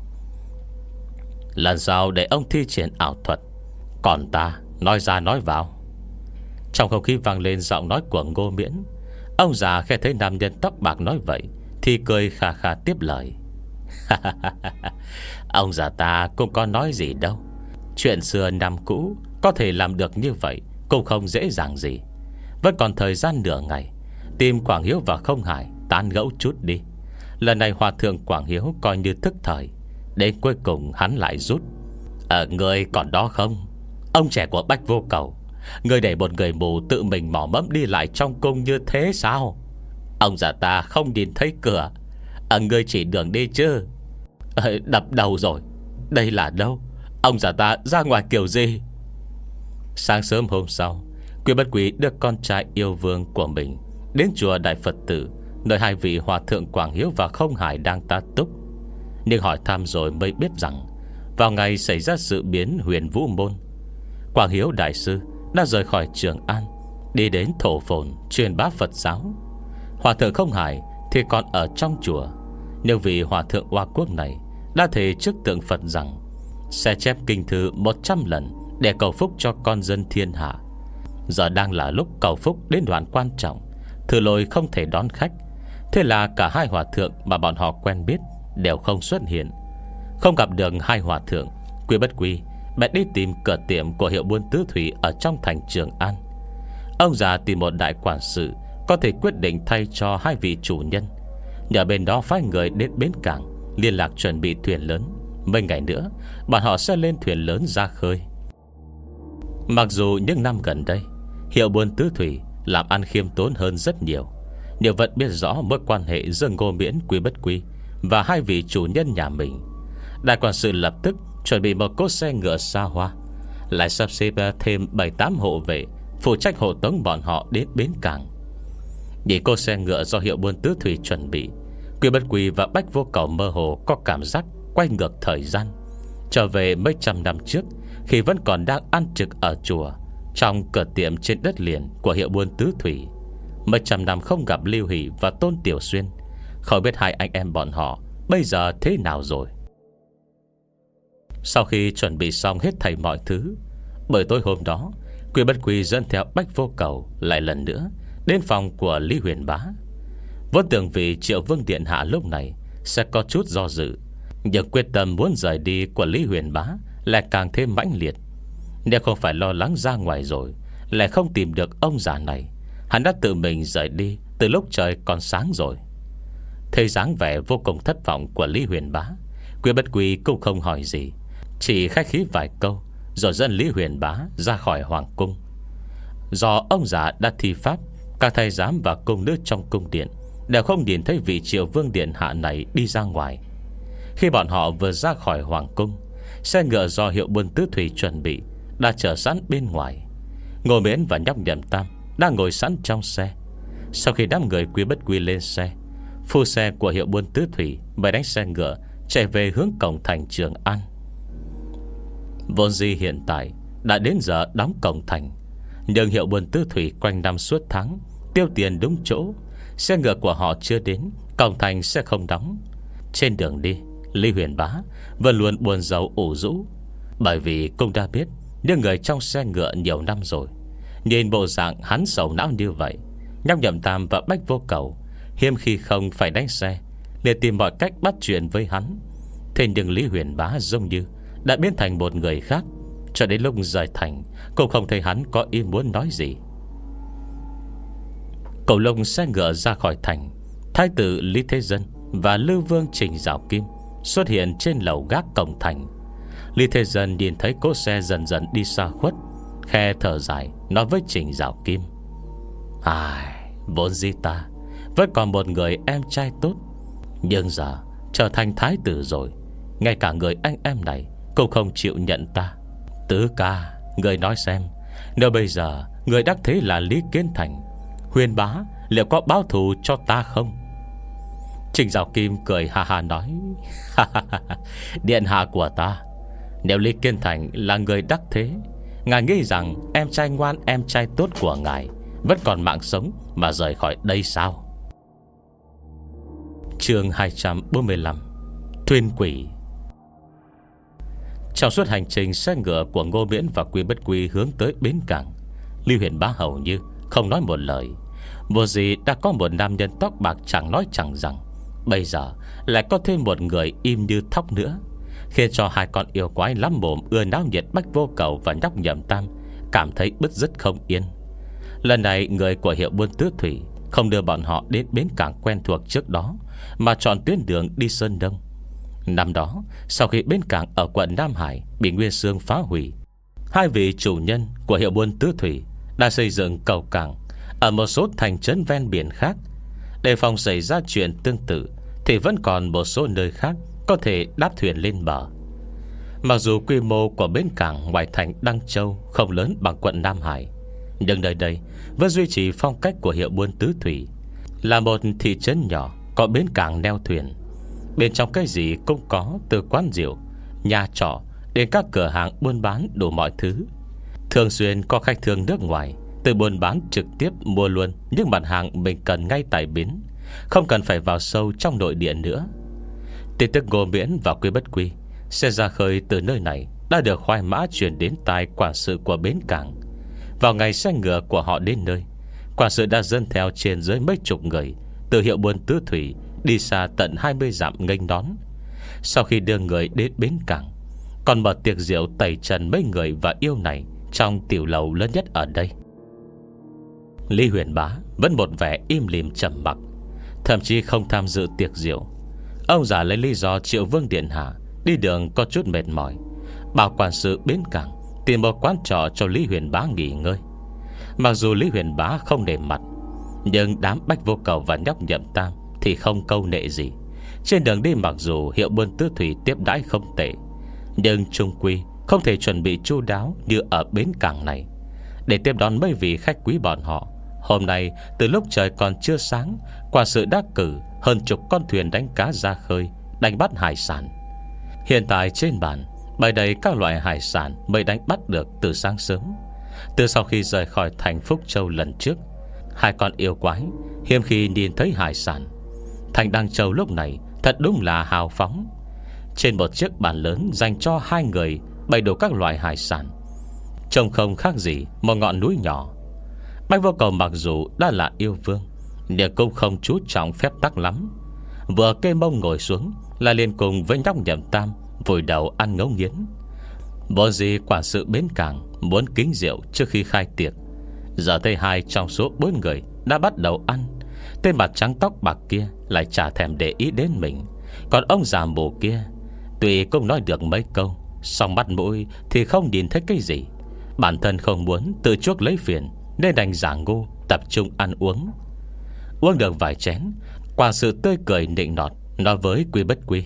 Lần sau để ông thi triển ảo thuật, còn ta nói ra nói vào. Trong không khí vang lên giọng nói của Ngô Miễn. Ông già khi thấy nam nhân tóc bạc nói vậy thì cười khà khà tiếp lời. Ông già ta cũng có nói gì đâu. Chuyện xưa năm cũ có thể làm được như vậy cũng không dễ dàng gì. Vẫn còn thời gian nửa ngày, tìm Quảng Hiếu và Không Hải tán gẫu chút đi. Lần này Hòa Thượng Quảng Hiếu coi như thức thời, đến cuối cùng hắn lại rút. Ở người còn đó không? Ông trẻ của Bách Vô Cầu, người để một người mù tự mình mò mẫm đi lại trong cung như thế sao? Ông già ta không nhìn thấy cửa. Ở người chỉ đường đi chứ? À, đập đầu rồi. Đây là đâu? Ông già ta ra ngoài kiểu gì? Sáng sớm hôm sau, Quy Bất Quy đưa con trai yêu vương của mình đến chùa Đại Phật Tử, nơi hai vị Hòa Thượng Quảng Hiếu và Không Hải đang tá túc. Nhưng hỏi thăm rồi mới biết rằng vào ngày xảy ra sự biến Huyền Vũ Môn, Quảng Hiếu Đại Sư đã rời khỏi Trường An, đi đến Thổ Phồn truyền bá Phật giáo. Hòa Thượng Không Hải thì còn ở trong chùa. Nhưng vì Hòa Thượng Hoa Quốc này đã thề trước tượng Phật rằng sẽ chép kinh thư một trăm lần để cầu phúc cho con dân thiên hạ. Giờ đang là lúc cầu phúc đến đoạn quan trọng, Thừa Lôi không thể đón khách. Thế là cả hai hòa thượng mà bọn họ quen biết đều không xuất hiện. Không gặp được hai hòa thượng, Quy Bất Quy bèn đi tìm cửa tiệm của hiệu buôn tứ thủy ở trong thành Trường An Ông già tìm một đại quản sự có thể quyết định thay cho hai vị chủ nhân, nhờ bên đó phái người đến bến cảng liên lạc chuẩn bị thuyền lớn. Mấy ngày nữa bọn họ sẽ lên thuyền lớn ra khơi. Mặc dù những năm gần đây Hiệu Buôn Tứ Thủy làm ăn khiêm tốn hơn rất nhiều, nhưng vẫn biết rõ mối quan hệ giữa Ngô Miễn Quý Bất Quy và hai vị chủ nhân nhà mình. Đại quản sự lập tức chuẩn bị một cỗ xe ngựa xa hoa, lại sắp xếp thêm bảy tám hộ vệ phụ trách hộ tống bọn họ đến bến cảng. Nhìn cô xe ngựa do Hiệu Buôn Tứ Thủy chuẩn bị, Quý Bất Quy và Bách Vô Cầu mơ hồ có cảm giác quay ngược thời gian, trở về mấy trăm năm trước, khi vẫn còn đang ăn trực ở chùa, trong cửa tiệm trên đất liền của Hiệu Buôn Tứ Thủy. Mấy trăm năm không gặp Lưu Hỷ và Tôn Tiểu Xuyên, không biết hai anh em bọn họ bây giờ thế nào rồi. Sau khi chuẩn bị xong hết thảy mọi thứ, buổi tối hôm đó, Quý Bất Quy dẫn theo Bách Vô Cầu lại lần nữa đến phòng của Lý Huyền Bá. Vốn tưởng vì Triệu Vương điện hạ lúc này sẽ có chút do dự, nhưng quyết tâm muốn rời đi của Lý Huyền Bá lại càng thêm mãnh liệt. Nếu không phải lo lắng ra ngoài rồi lại không tìm được ông già này, hắn đã tự mình rời đi từ lúc trời còn sáng rồi. Thấy dáng vẻ vô cùng thất vọng của Lý Huyền Bá, Quý Bất Quy cũng không hỏi gì, chỉ khách khí vài câu rồi dẫn Lý Huyền Bá ra khỏi hoàng cung. Do ông già đã thi pháp, các thái giám và cung nữ trong cung điện đều không nhìn thấy vị Triệu Vương điện hạ này đi ra ngoài. Khi bọn họ vừa ra khỏi hoàng cung, xe ngựa do Hiệu Buôn Tứ Thủy chuẩn bị đã chờ sẵn bên ngoài. Ngô Miễn và nhóc Nhậm Tam đang ngồi sẵn trong xe. Sau khi đám người Quý Bất Quy lên xe, phu xe của Hiệu Buôn Tứ Thủy mới đánh xe ngựa chạy về hướng cổng thành Trường An. Vốn dĩ hiện tại đã đến giờ đóng cổng thành, nhưng Hiệu Buôn Tứ Thủy quanh năm suốt tháng tiêu tiền đúng chỗ, xe ngựa của họ chưa đến, cổng thành sẽ không đóng. Trên đường đi, Lý Huyền Bá vẫn luôn buồn rầu ủ rũ, bởi vì cũng đã biết những người trong xe ngựa nhiều năm rồi. Nhìn bộ dạng hắn sầu não như vậy, nhóc Nhậm Tam và Bách Vô Cầu hiếm khi không phải đánh xe để tìm mọi cách bắt chuyện với hắn. Thế nhưng Lý Huyền Bá giống như đã biến thành một người khác, cho đến lúc rời thành cũng không thấy hắn có ý muốn nói gì. Cầu lông xe ngựa ra khỏi thành, thái tử Lý Thế Dân và Lư Vương Trình Giảo Kim xuất hiện trên lầu gác cổng thành. Lý Thế Dân nhìn thấy cỗ xe dần dần đi xa khuất, khe thở dài nói với Trình Giảo Kim: Ai, vốn dĩ ta vẫn còn một người em trai tốt, nhưng giờ trở thành thái tử rồi, ngay cả người anh em này cũng không chịu nhận ta. Tứ ca, người nói xem, nếu bây giờ người đắc thế là Lý Kiến Thành, Huyền Bá liệu có báo thù cho ta không? Trình Giảo Kim cười ha ha nói: Điện hạ của ta, nếu Lý Kiến Thành là người đắc thế, ngài nghĩ rằng em trai ngoan em trai tốt của ngài vẫn còn mạng sống mà rời khỏi đây sao? Chương hai trăm bốn mươi lăm: Thuyền quỷ. Trong suốt hành trình xe ngựa của Ngô Miễn và Quý Bất Quy hướng tới bến cảng, Lý Huyền Bá hầu như không nói một lời. Vô gì đã có một nam nhân tóc bạc chẳng nói chẳng rằng, bây giờ lại có thêm một người im như thóc nữa, khiến cho hai con yêu quái lắm mồm ưa náo nhiệt Bách Vô Cầu và nhóc Nhậm Tam cảm thấy bứt rứt không yên. Lần này người của Hiệu Buôn Tứ Thủy không đưa bọn họ đến bến cảng quen thuộc trước đó, mà chọn tuyến đường đi Sơn Đông. Năm đó, sau khi bến cảng ở quận Nam Hải bị Nguyên Xương phá hủy, hai vị chủ nhân của Hiệu Buôn Tứ Thủy đã xây dựng cầu cảng ở một số thành trấn ven biển khác. Để phòng xảy ra chuyện tương tự, thì vẫn còn một số nơi khác có thể đáp thuyền lên bờ. Mặc dù quy mô của bến cảng ngoài thành Đăng Châu không lớn bằng quận Nam Hải, nhưng nơi đây vẫn duy trì phong cách của Hiệu Buôn Tứ Thủy, là một thị trấn nhỏ có bến cảng neo thuyền. Bên trong cái gì cũng có, từ quán rượu, nhà trọ đến các cửa hàng buôn bán đủ mọi thứ. Thường xuyên có khách thương nước ngoài từ buôn bán trực tiếp mua luôn những mặt hàng mình cần ngay tại bến, không cần phải vào sâu trong nội địa nữa. Tin tức Ngô Miễn và Quý Bất Quy sẽ ra khơi từ nơi này đã được khoai mã truyền đến tai quản sự của bến cảng. Vào ngày xe ngựa của họ đến nơi, quản sự đã dẫn theo trên dưới mấy chục người từ Hiệu Buôn Tứ Thủy đi xa tận hai mươi dặm nghênh đón. Sau khi đưa người đến bến cảng, còn mở tiệc rượu tẩy trần mấy người và yêu này trong tiểu lầu lớn nhất ở đây. Lý Huyền Bá vẫn một vẻ im lìm trầm mặc, thậm chí không tham dự tiệc rượu. Ông già lấy lý do triệu vương điện hạ đi đường có chút mệt mỏi, bảo quản sự bến cảng tìm một quán trọ cho Lý Huyền Bá nghỉ ngơi. Mặc dù Lý Huyền Bá không để mặt, nhưng đám Bách Vô Cầu và nhóc Nhậm Tam thì không câu nệ gì. Trên đường đi mặc dù hiệu buôn Tứ Thủy tiếp đãi không tệ, nhưng chung quy không thể chuẩn bị chu đáo như ở bến cảng này để tiếp đón mấy vị khách quý bọn họ. Hôm nay từ lúc trời còn chưa sáng, quả sự đã cử hơn chục con thuyền đánh cá ra khơi, đánh bắt hải sản. Hiện tại trên bàn bày đầy các loại hải sản mới đánh bắt được từ sáng sớm. Từ sau khi rời khỏi thành Phúc Châu lần trước, hai con yêu quái hiếm khi nhìn thấy hải sản. Thành Đăng Châu lúc này thật đúng là hào phóng. Trên một chiếc bàn lớn dành cho hai người bày đủ các loại hải sản, trông không khác gì một ngọn núi nhỏ. Bách Vô Cầu mặc dù đã là yêu vương, nhưng cũng không chú trọng phép tắc lắm. Vừa kê mông ngồi xuống là liền cùng với nhóc Nhậm Tam vùi đầu ăn ngấu nghiến. Vốn gì quản sự bến cảng muốn kính rượu trước khi khai tiệc, giờ thấy hai trong số bốn người đã bắt đầu ăn, tên mặt trắng tóc bạc kia lại chả thèm để ý đến mình. Còn ông già mù kia tuy cũng nói được mấy câu, song mắt mũi thì không nhìn thấy cái gì. Bản thân không muốn tự chuốc lấy phiền, nên đành giả ngu tập trung ăn uống. Uống được vài chén, quả sự tươi cười nịnh nọt nói với Quy Bất Quy: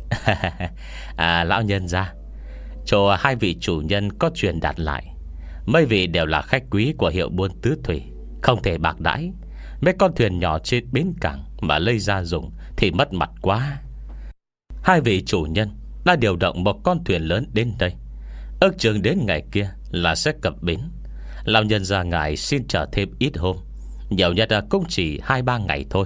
À lão nhân gia, cho hai vị chủ nhân có truyền đạt lại, mấy vị đều là khách quý của hiệu buôn Tứ Thủy, không thể bạc đãi. Mấy con thuyền nhỏ trên bến cảng mà lấy ra dùng thì mất mặt quá. Hai vị chủ nhân đã điều động một con thuyền lớn đến đây, ước chừng đến ngày kia là sẽ cập bến. Lão nhân gia ngài xin chờ thêm ít hôm, nhiều nhất cũng chỉ hai ba ngày thôi.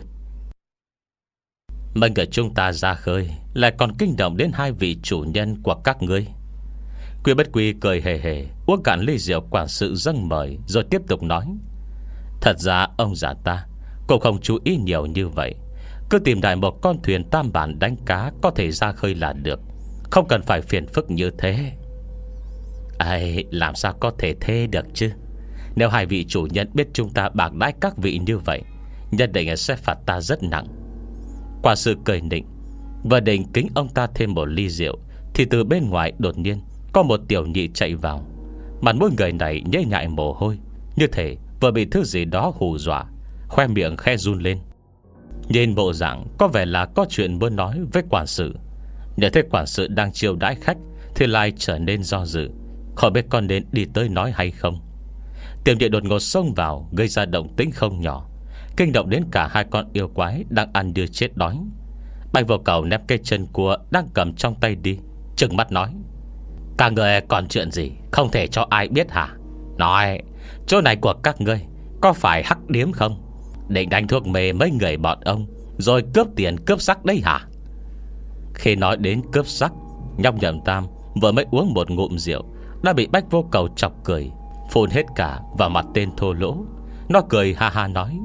Mấy người chúng ta ra khơi lại còn kinh động đến hai vị chủ nhân của các ngươi. Quy Bất Quy cười hề hề uống cạn ly rượu quản sự dâng mời, rồi tiếp tục nói: Thật ra ông già ta cũng không chú ý nhiều như vậy, cứ tìm đại một con thuyền tam bản đánh cá có thể ra khơi là được, không cần phải phiền phức như thế. Ai, làm sao có thể thế được chứ? Nếu hai vị chủ nhân biết chúng ta bạc đãi các vị như vậy, nhất định sẽ phạt ta rất nặng. Quả sự cười nịnh và định kính ông ta thêm một ly rượu, thì từ bên ngoài đột nhiên có một tiểu nhị chạy vào. Mặt mũi người này nhễ nhại mồ hôi, như thể vừa bị thứ gì đó hù dọa, khoe miệng khe run lên. Nhìn bộ dạng có vẻ là có chuyện muốn nói với quản sự. Nhờ thấy quản sự đang chiêu đãi khách thì lại trở nên do dự, không biết con nên đi tới nói hay không. Tiểu nhị đột ngột xông vào, gây ra động tĩnh không nhỏ, kinh động đến cả hai con yêu quái đang ăn như chết đói. Bạch Vô Cầu ném cây chân cua đang cầm trong tay đi, trừng mắt nói: Các người còn chuyện gì không thể cho ai biết hả? Nói, chỗ này của các ngươi có phải hắc điếm không? Định đánh thuốc mê mấy người bọn ông, rồi cướp tiền cướp sắc đấy hả? Khi nói đến cướp sắc, nhóc Nhậm Tam vừa mới uống một ngụm rượu đã bị Bách Vô Cầu chọc cười, phun hết cả vào mặt tên thô lỗ. Nó cười ha ha nói: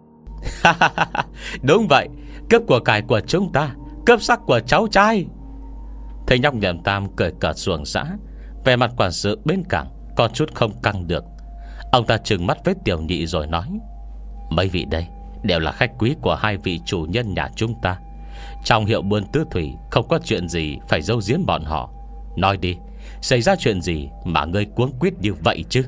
Đúng vậy, cướp của cải của chúng ta, cướp sắc của cháu trai. Thấy nhóc Nhậm Tam cười cợt xuồng xã, vẻ mặt quản sự bên cảng có chút không căng được. Ông ta trừng mắt với tiểu nhị rồi nói: Mấy vị đây đều là khách quý của hai vị chủ nhân nhà chúng ta. Trong hiệu buôn Tứ Thủy không có chuyện gì phải giấu giếm bọn họ. Nói đi, xảy ra chuyện gì mà ngươi cuống quýt như vậy chứ?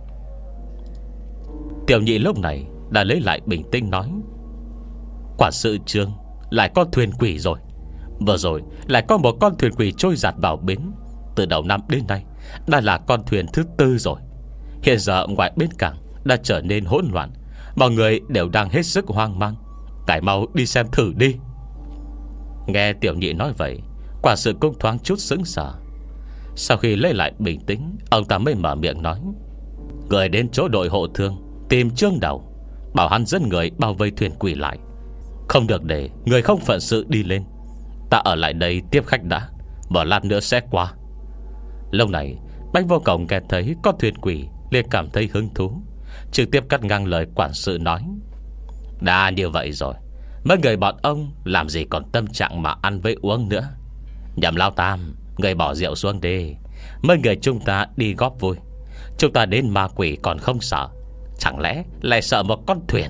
Tiểu nhị lúc này đã lấy lại bình tĩnh nói: Quản sự Trương lại có thuyền quỷ rồi. Vừa rồi lại có một con thuyền quỷ trôi giạt vào bến. Từ đầu năm đến nay đã là con thuyền thứ tư rồi. Hiện giờ ngoài bến cảng đã trở nên hỗn loạn, mọi người đều đang hết sức hoang mang. Cải mau đi xem thử đi. Nghe tiểu nhị nói vậy, quả sự cũng thoáng chút sững sờ. Sau khi lấy lại bình tĩnh, ông ta mới mở miệng nói: Người đến chỗ đội hộ thương tìm Trương Đầu, bảo hắn dẫn người bao vây thuyền quỷ lại, không được để người không phận sự đi lên. Ta ở lại đây tiếp khách đã, một lát nữa sẽ qua. Lúc này Bách Vô Cầu nghe thấy có thuyền quỷ, liền cảm thấy hứng thú, trực tiếp cắt ngang lời quản sự nói: Đã như vậy rồi, mấy người bọn ông làm gì còn tâm trạng mà ăn với uống nữa. Nhậm Lao Tam, người bỏ rượu xuống đi. Mấy người chúng ta đi góp vui, chúng ta đến ma quỷ còn không sợ, Chẳng lẽ lại sợ một con thuyền?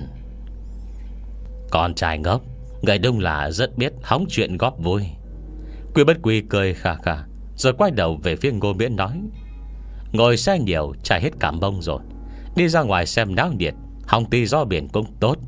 Con trai ngốc, người đúng là rất biết hóng chuyện góp vui. Quy Bất Quy cười khà khà, rồi quay đầu về phía Ngô Miễn nói: ngồi xe nhiều trải hết cả mông rồi, đi ra ngoài xem náo nhiệt, hóng tí gió biển cũng tốt.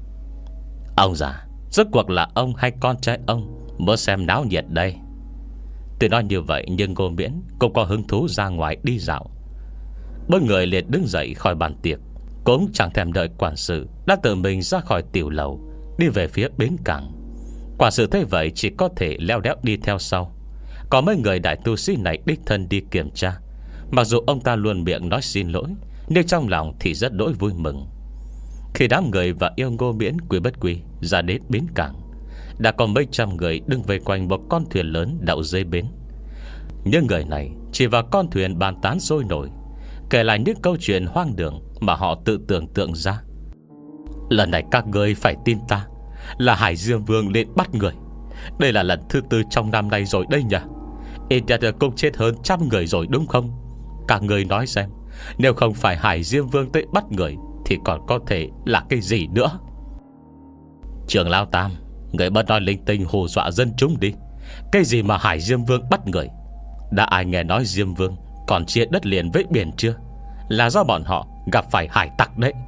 Ông già, rốt cuộc là ông hay con trai ông muốn xem náo nhiệt đây? Tuy nói như vậy nhưng Ngô Miễn cũng có hứng thú ra ngoài đi dạo. Bốn người liệt đứng dậy khỏi bàn tiệc, cũng chẳng thèm đợi quản sự, đã tự mình ra khỏi tiểu lầu, đi về phía bến cảng. Quản sự thấy vậy chỉ có thể leo đéo đi theo sau. Có mấy người đại tu sĩ này đích thân đi kiểm tra. Mặc dù ông ta luôn miệng nói xin lỗi, nhưng trong lòng thì rất đỗi vui mừng. Khi đám người và yêu Ngô Miễn, Quy Bất Quy ra đến bến cảng, đã có mấy trăm người đứng vây quanh một con thuyền lớn đậu dưới bến. Những người này chỉ vào con thuyền bàn tán sôi nổi, kể lại những câu chuyện hoang đường mà họ tự tưởng tượng ra. Lần này các ngươi phải tin ta, là Hải Diêm Vương lên bắt người. Đây là lần thứ tư trong năm nay rồi đây nhỉ? Internet cũng chết hơn trăm người rồi đúng không? Các người nói xem, nếu không phải Hải Diêm Vương tới bắt người thì còn có thể là cái gì nữa? Trưởng Lão Tam, người bớt nói linh tinh hù dọa dân chúng đi. Cái gì mà Hải Diêm Vương bắt người? Đã ai nghe nói Diêm Vương còn chia đất liền với biển chưa? Là do bọn họ gặp phải hải tặc đấy.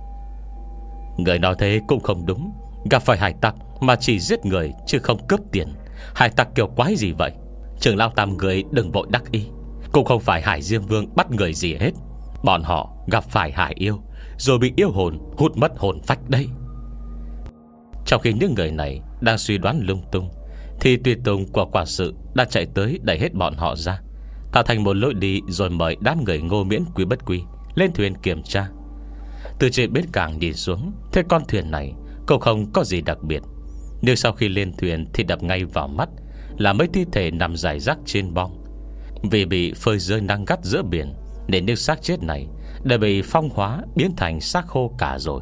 Người nói thế cũng không đúng. Gặp phải hải tặc mà chỉ giết người chứ không cướp tiền, hải tặc kiểu quái gì vậy? Trưởng Lão Tam người đừng vội đắc ý. Cũng không phải Hải Diêm Vương bắt người gì hết. Bọn họ gặp phải hải yêu, rồi bị yêu hồn hút mất hồn phách đây. Trong khi những người này đang suy đoán lung tung, thì tùy tùng của quản sự đã chạy tới đẩy hết bọn họ ra, tạo thành một lối đi, rồi mời đám người Ngô Miễn, Quy Bất Quy lên thuyền kiểm tra. Từ trên bến cảng nhìn xuống, thế con thuyền này cũng không có gì đặc biệt, nhưng sau khi lên thuyền thì đập ngay vào mắt là mấy thi thể nằm rải rác trên bong. Vì bị phơi dưới nắng gắt giữa biển, nên những xác chết này đã bị phong hóa, biến thành xác khô cả rồi.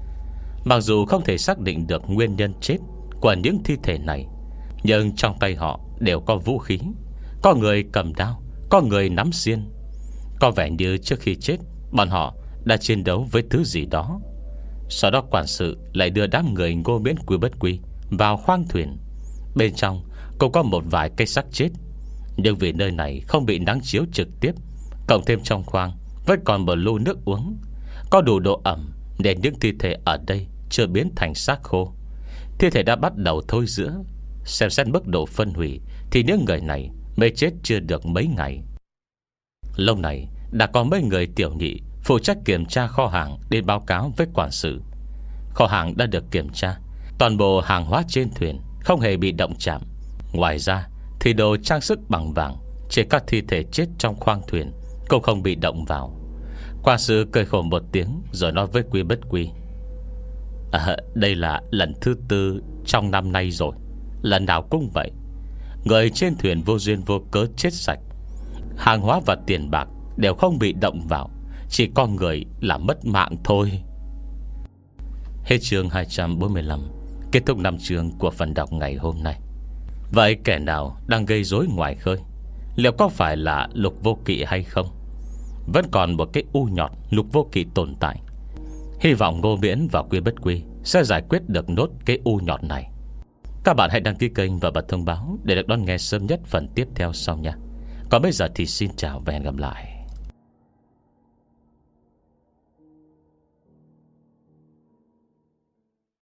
Mặc dù không thể xác định được nguyên nhân chết của những thi thể này, nhưng trong tay họ đều có vũ khí. Có người cầm đao, có người nắm xiên. Có vẻ như trước khi chết, bọn họ đã chiến đấu với thứ gì đó. Sau đó quản sự lại đưa đám người Ngô Miễn, Quy Bất Quy vào khoang thuyền. Bên trong cũng có một vài cây xác chết, nhưng vì nơi này không bị nắng chiếu trực tiếp, cộng thêm trong khoang vẫn còn một lu nước uống, có đủ độ ẩm, nên những thi thể ở đây chưa biến thành xác khô. Thi thể đã bắt đầu thôi rữa. Xem xét mức độ phân hủy thì những người này mới chết chưa được mấy ngày. Lâu này đã có mấy người tiểu nhị phụ trách kiểm tra kho hàng đến báo cáo với quản sự. Kho hàng đã được kiểm tra, toàn bộ hàng hóa trên thuyền không hề bị động chạm. Ngoài ra thì đồ trang sức bằng vàng trên các thi thể chết trong khoang thuyền cũng không bị động vào. Quản sự cười khổ một tiếng rồi nói với Quy Bất Quy: à, đây là lần thứ tư trong năm nay rồi. Lần nào cũng vậy, người trên thuyền vô duyên vô cớ chết sạch. Hàng hóa và tiền bạc đều không bị động vào, chỉ có người là mất mạng thôi. Hết chương hai trăm bốn mươi lăm. Kết thúc năm chương của phần đọc ngày hôm nay. Vậy kẻ nào đang gây rối ngoài khơi, liệu có phải là Lục Vô Kỵ hay không? Vẫn còn một cái u nhọt Lục Vô Kỵ tồn tại. Hy vọng Ngô Miễn và Quy Bất Quy sẽ giải quyết được nốt cái u nhọt này. Các bạn hãy đăng ký kênh và bật thông báo để được đón nghe sớm nhất phần tiếp theo sau nha. Còn bây giờ thì xin chào và hẹn gặp lại.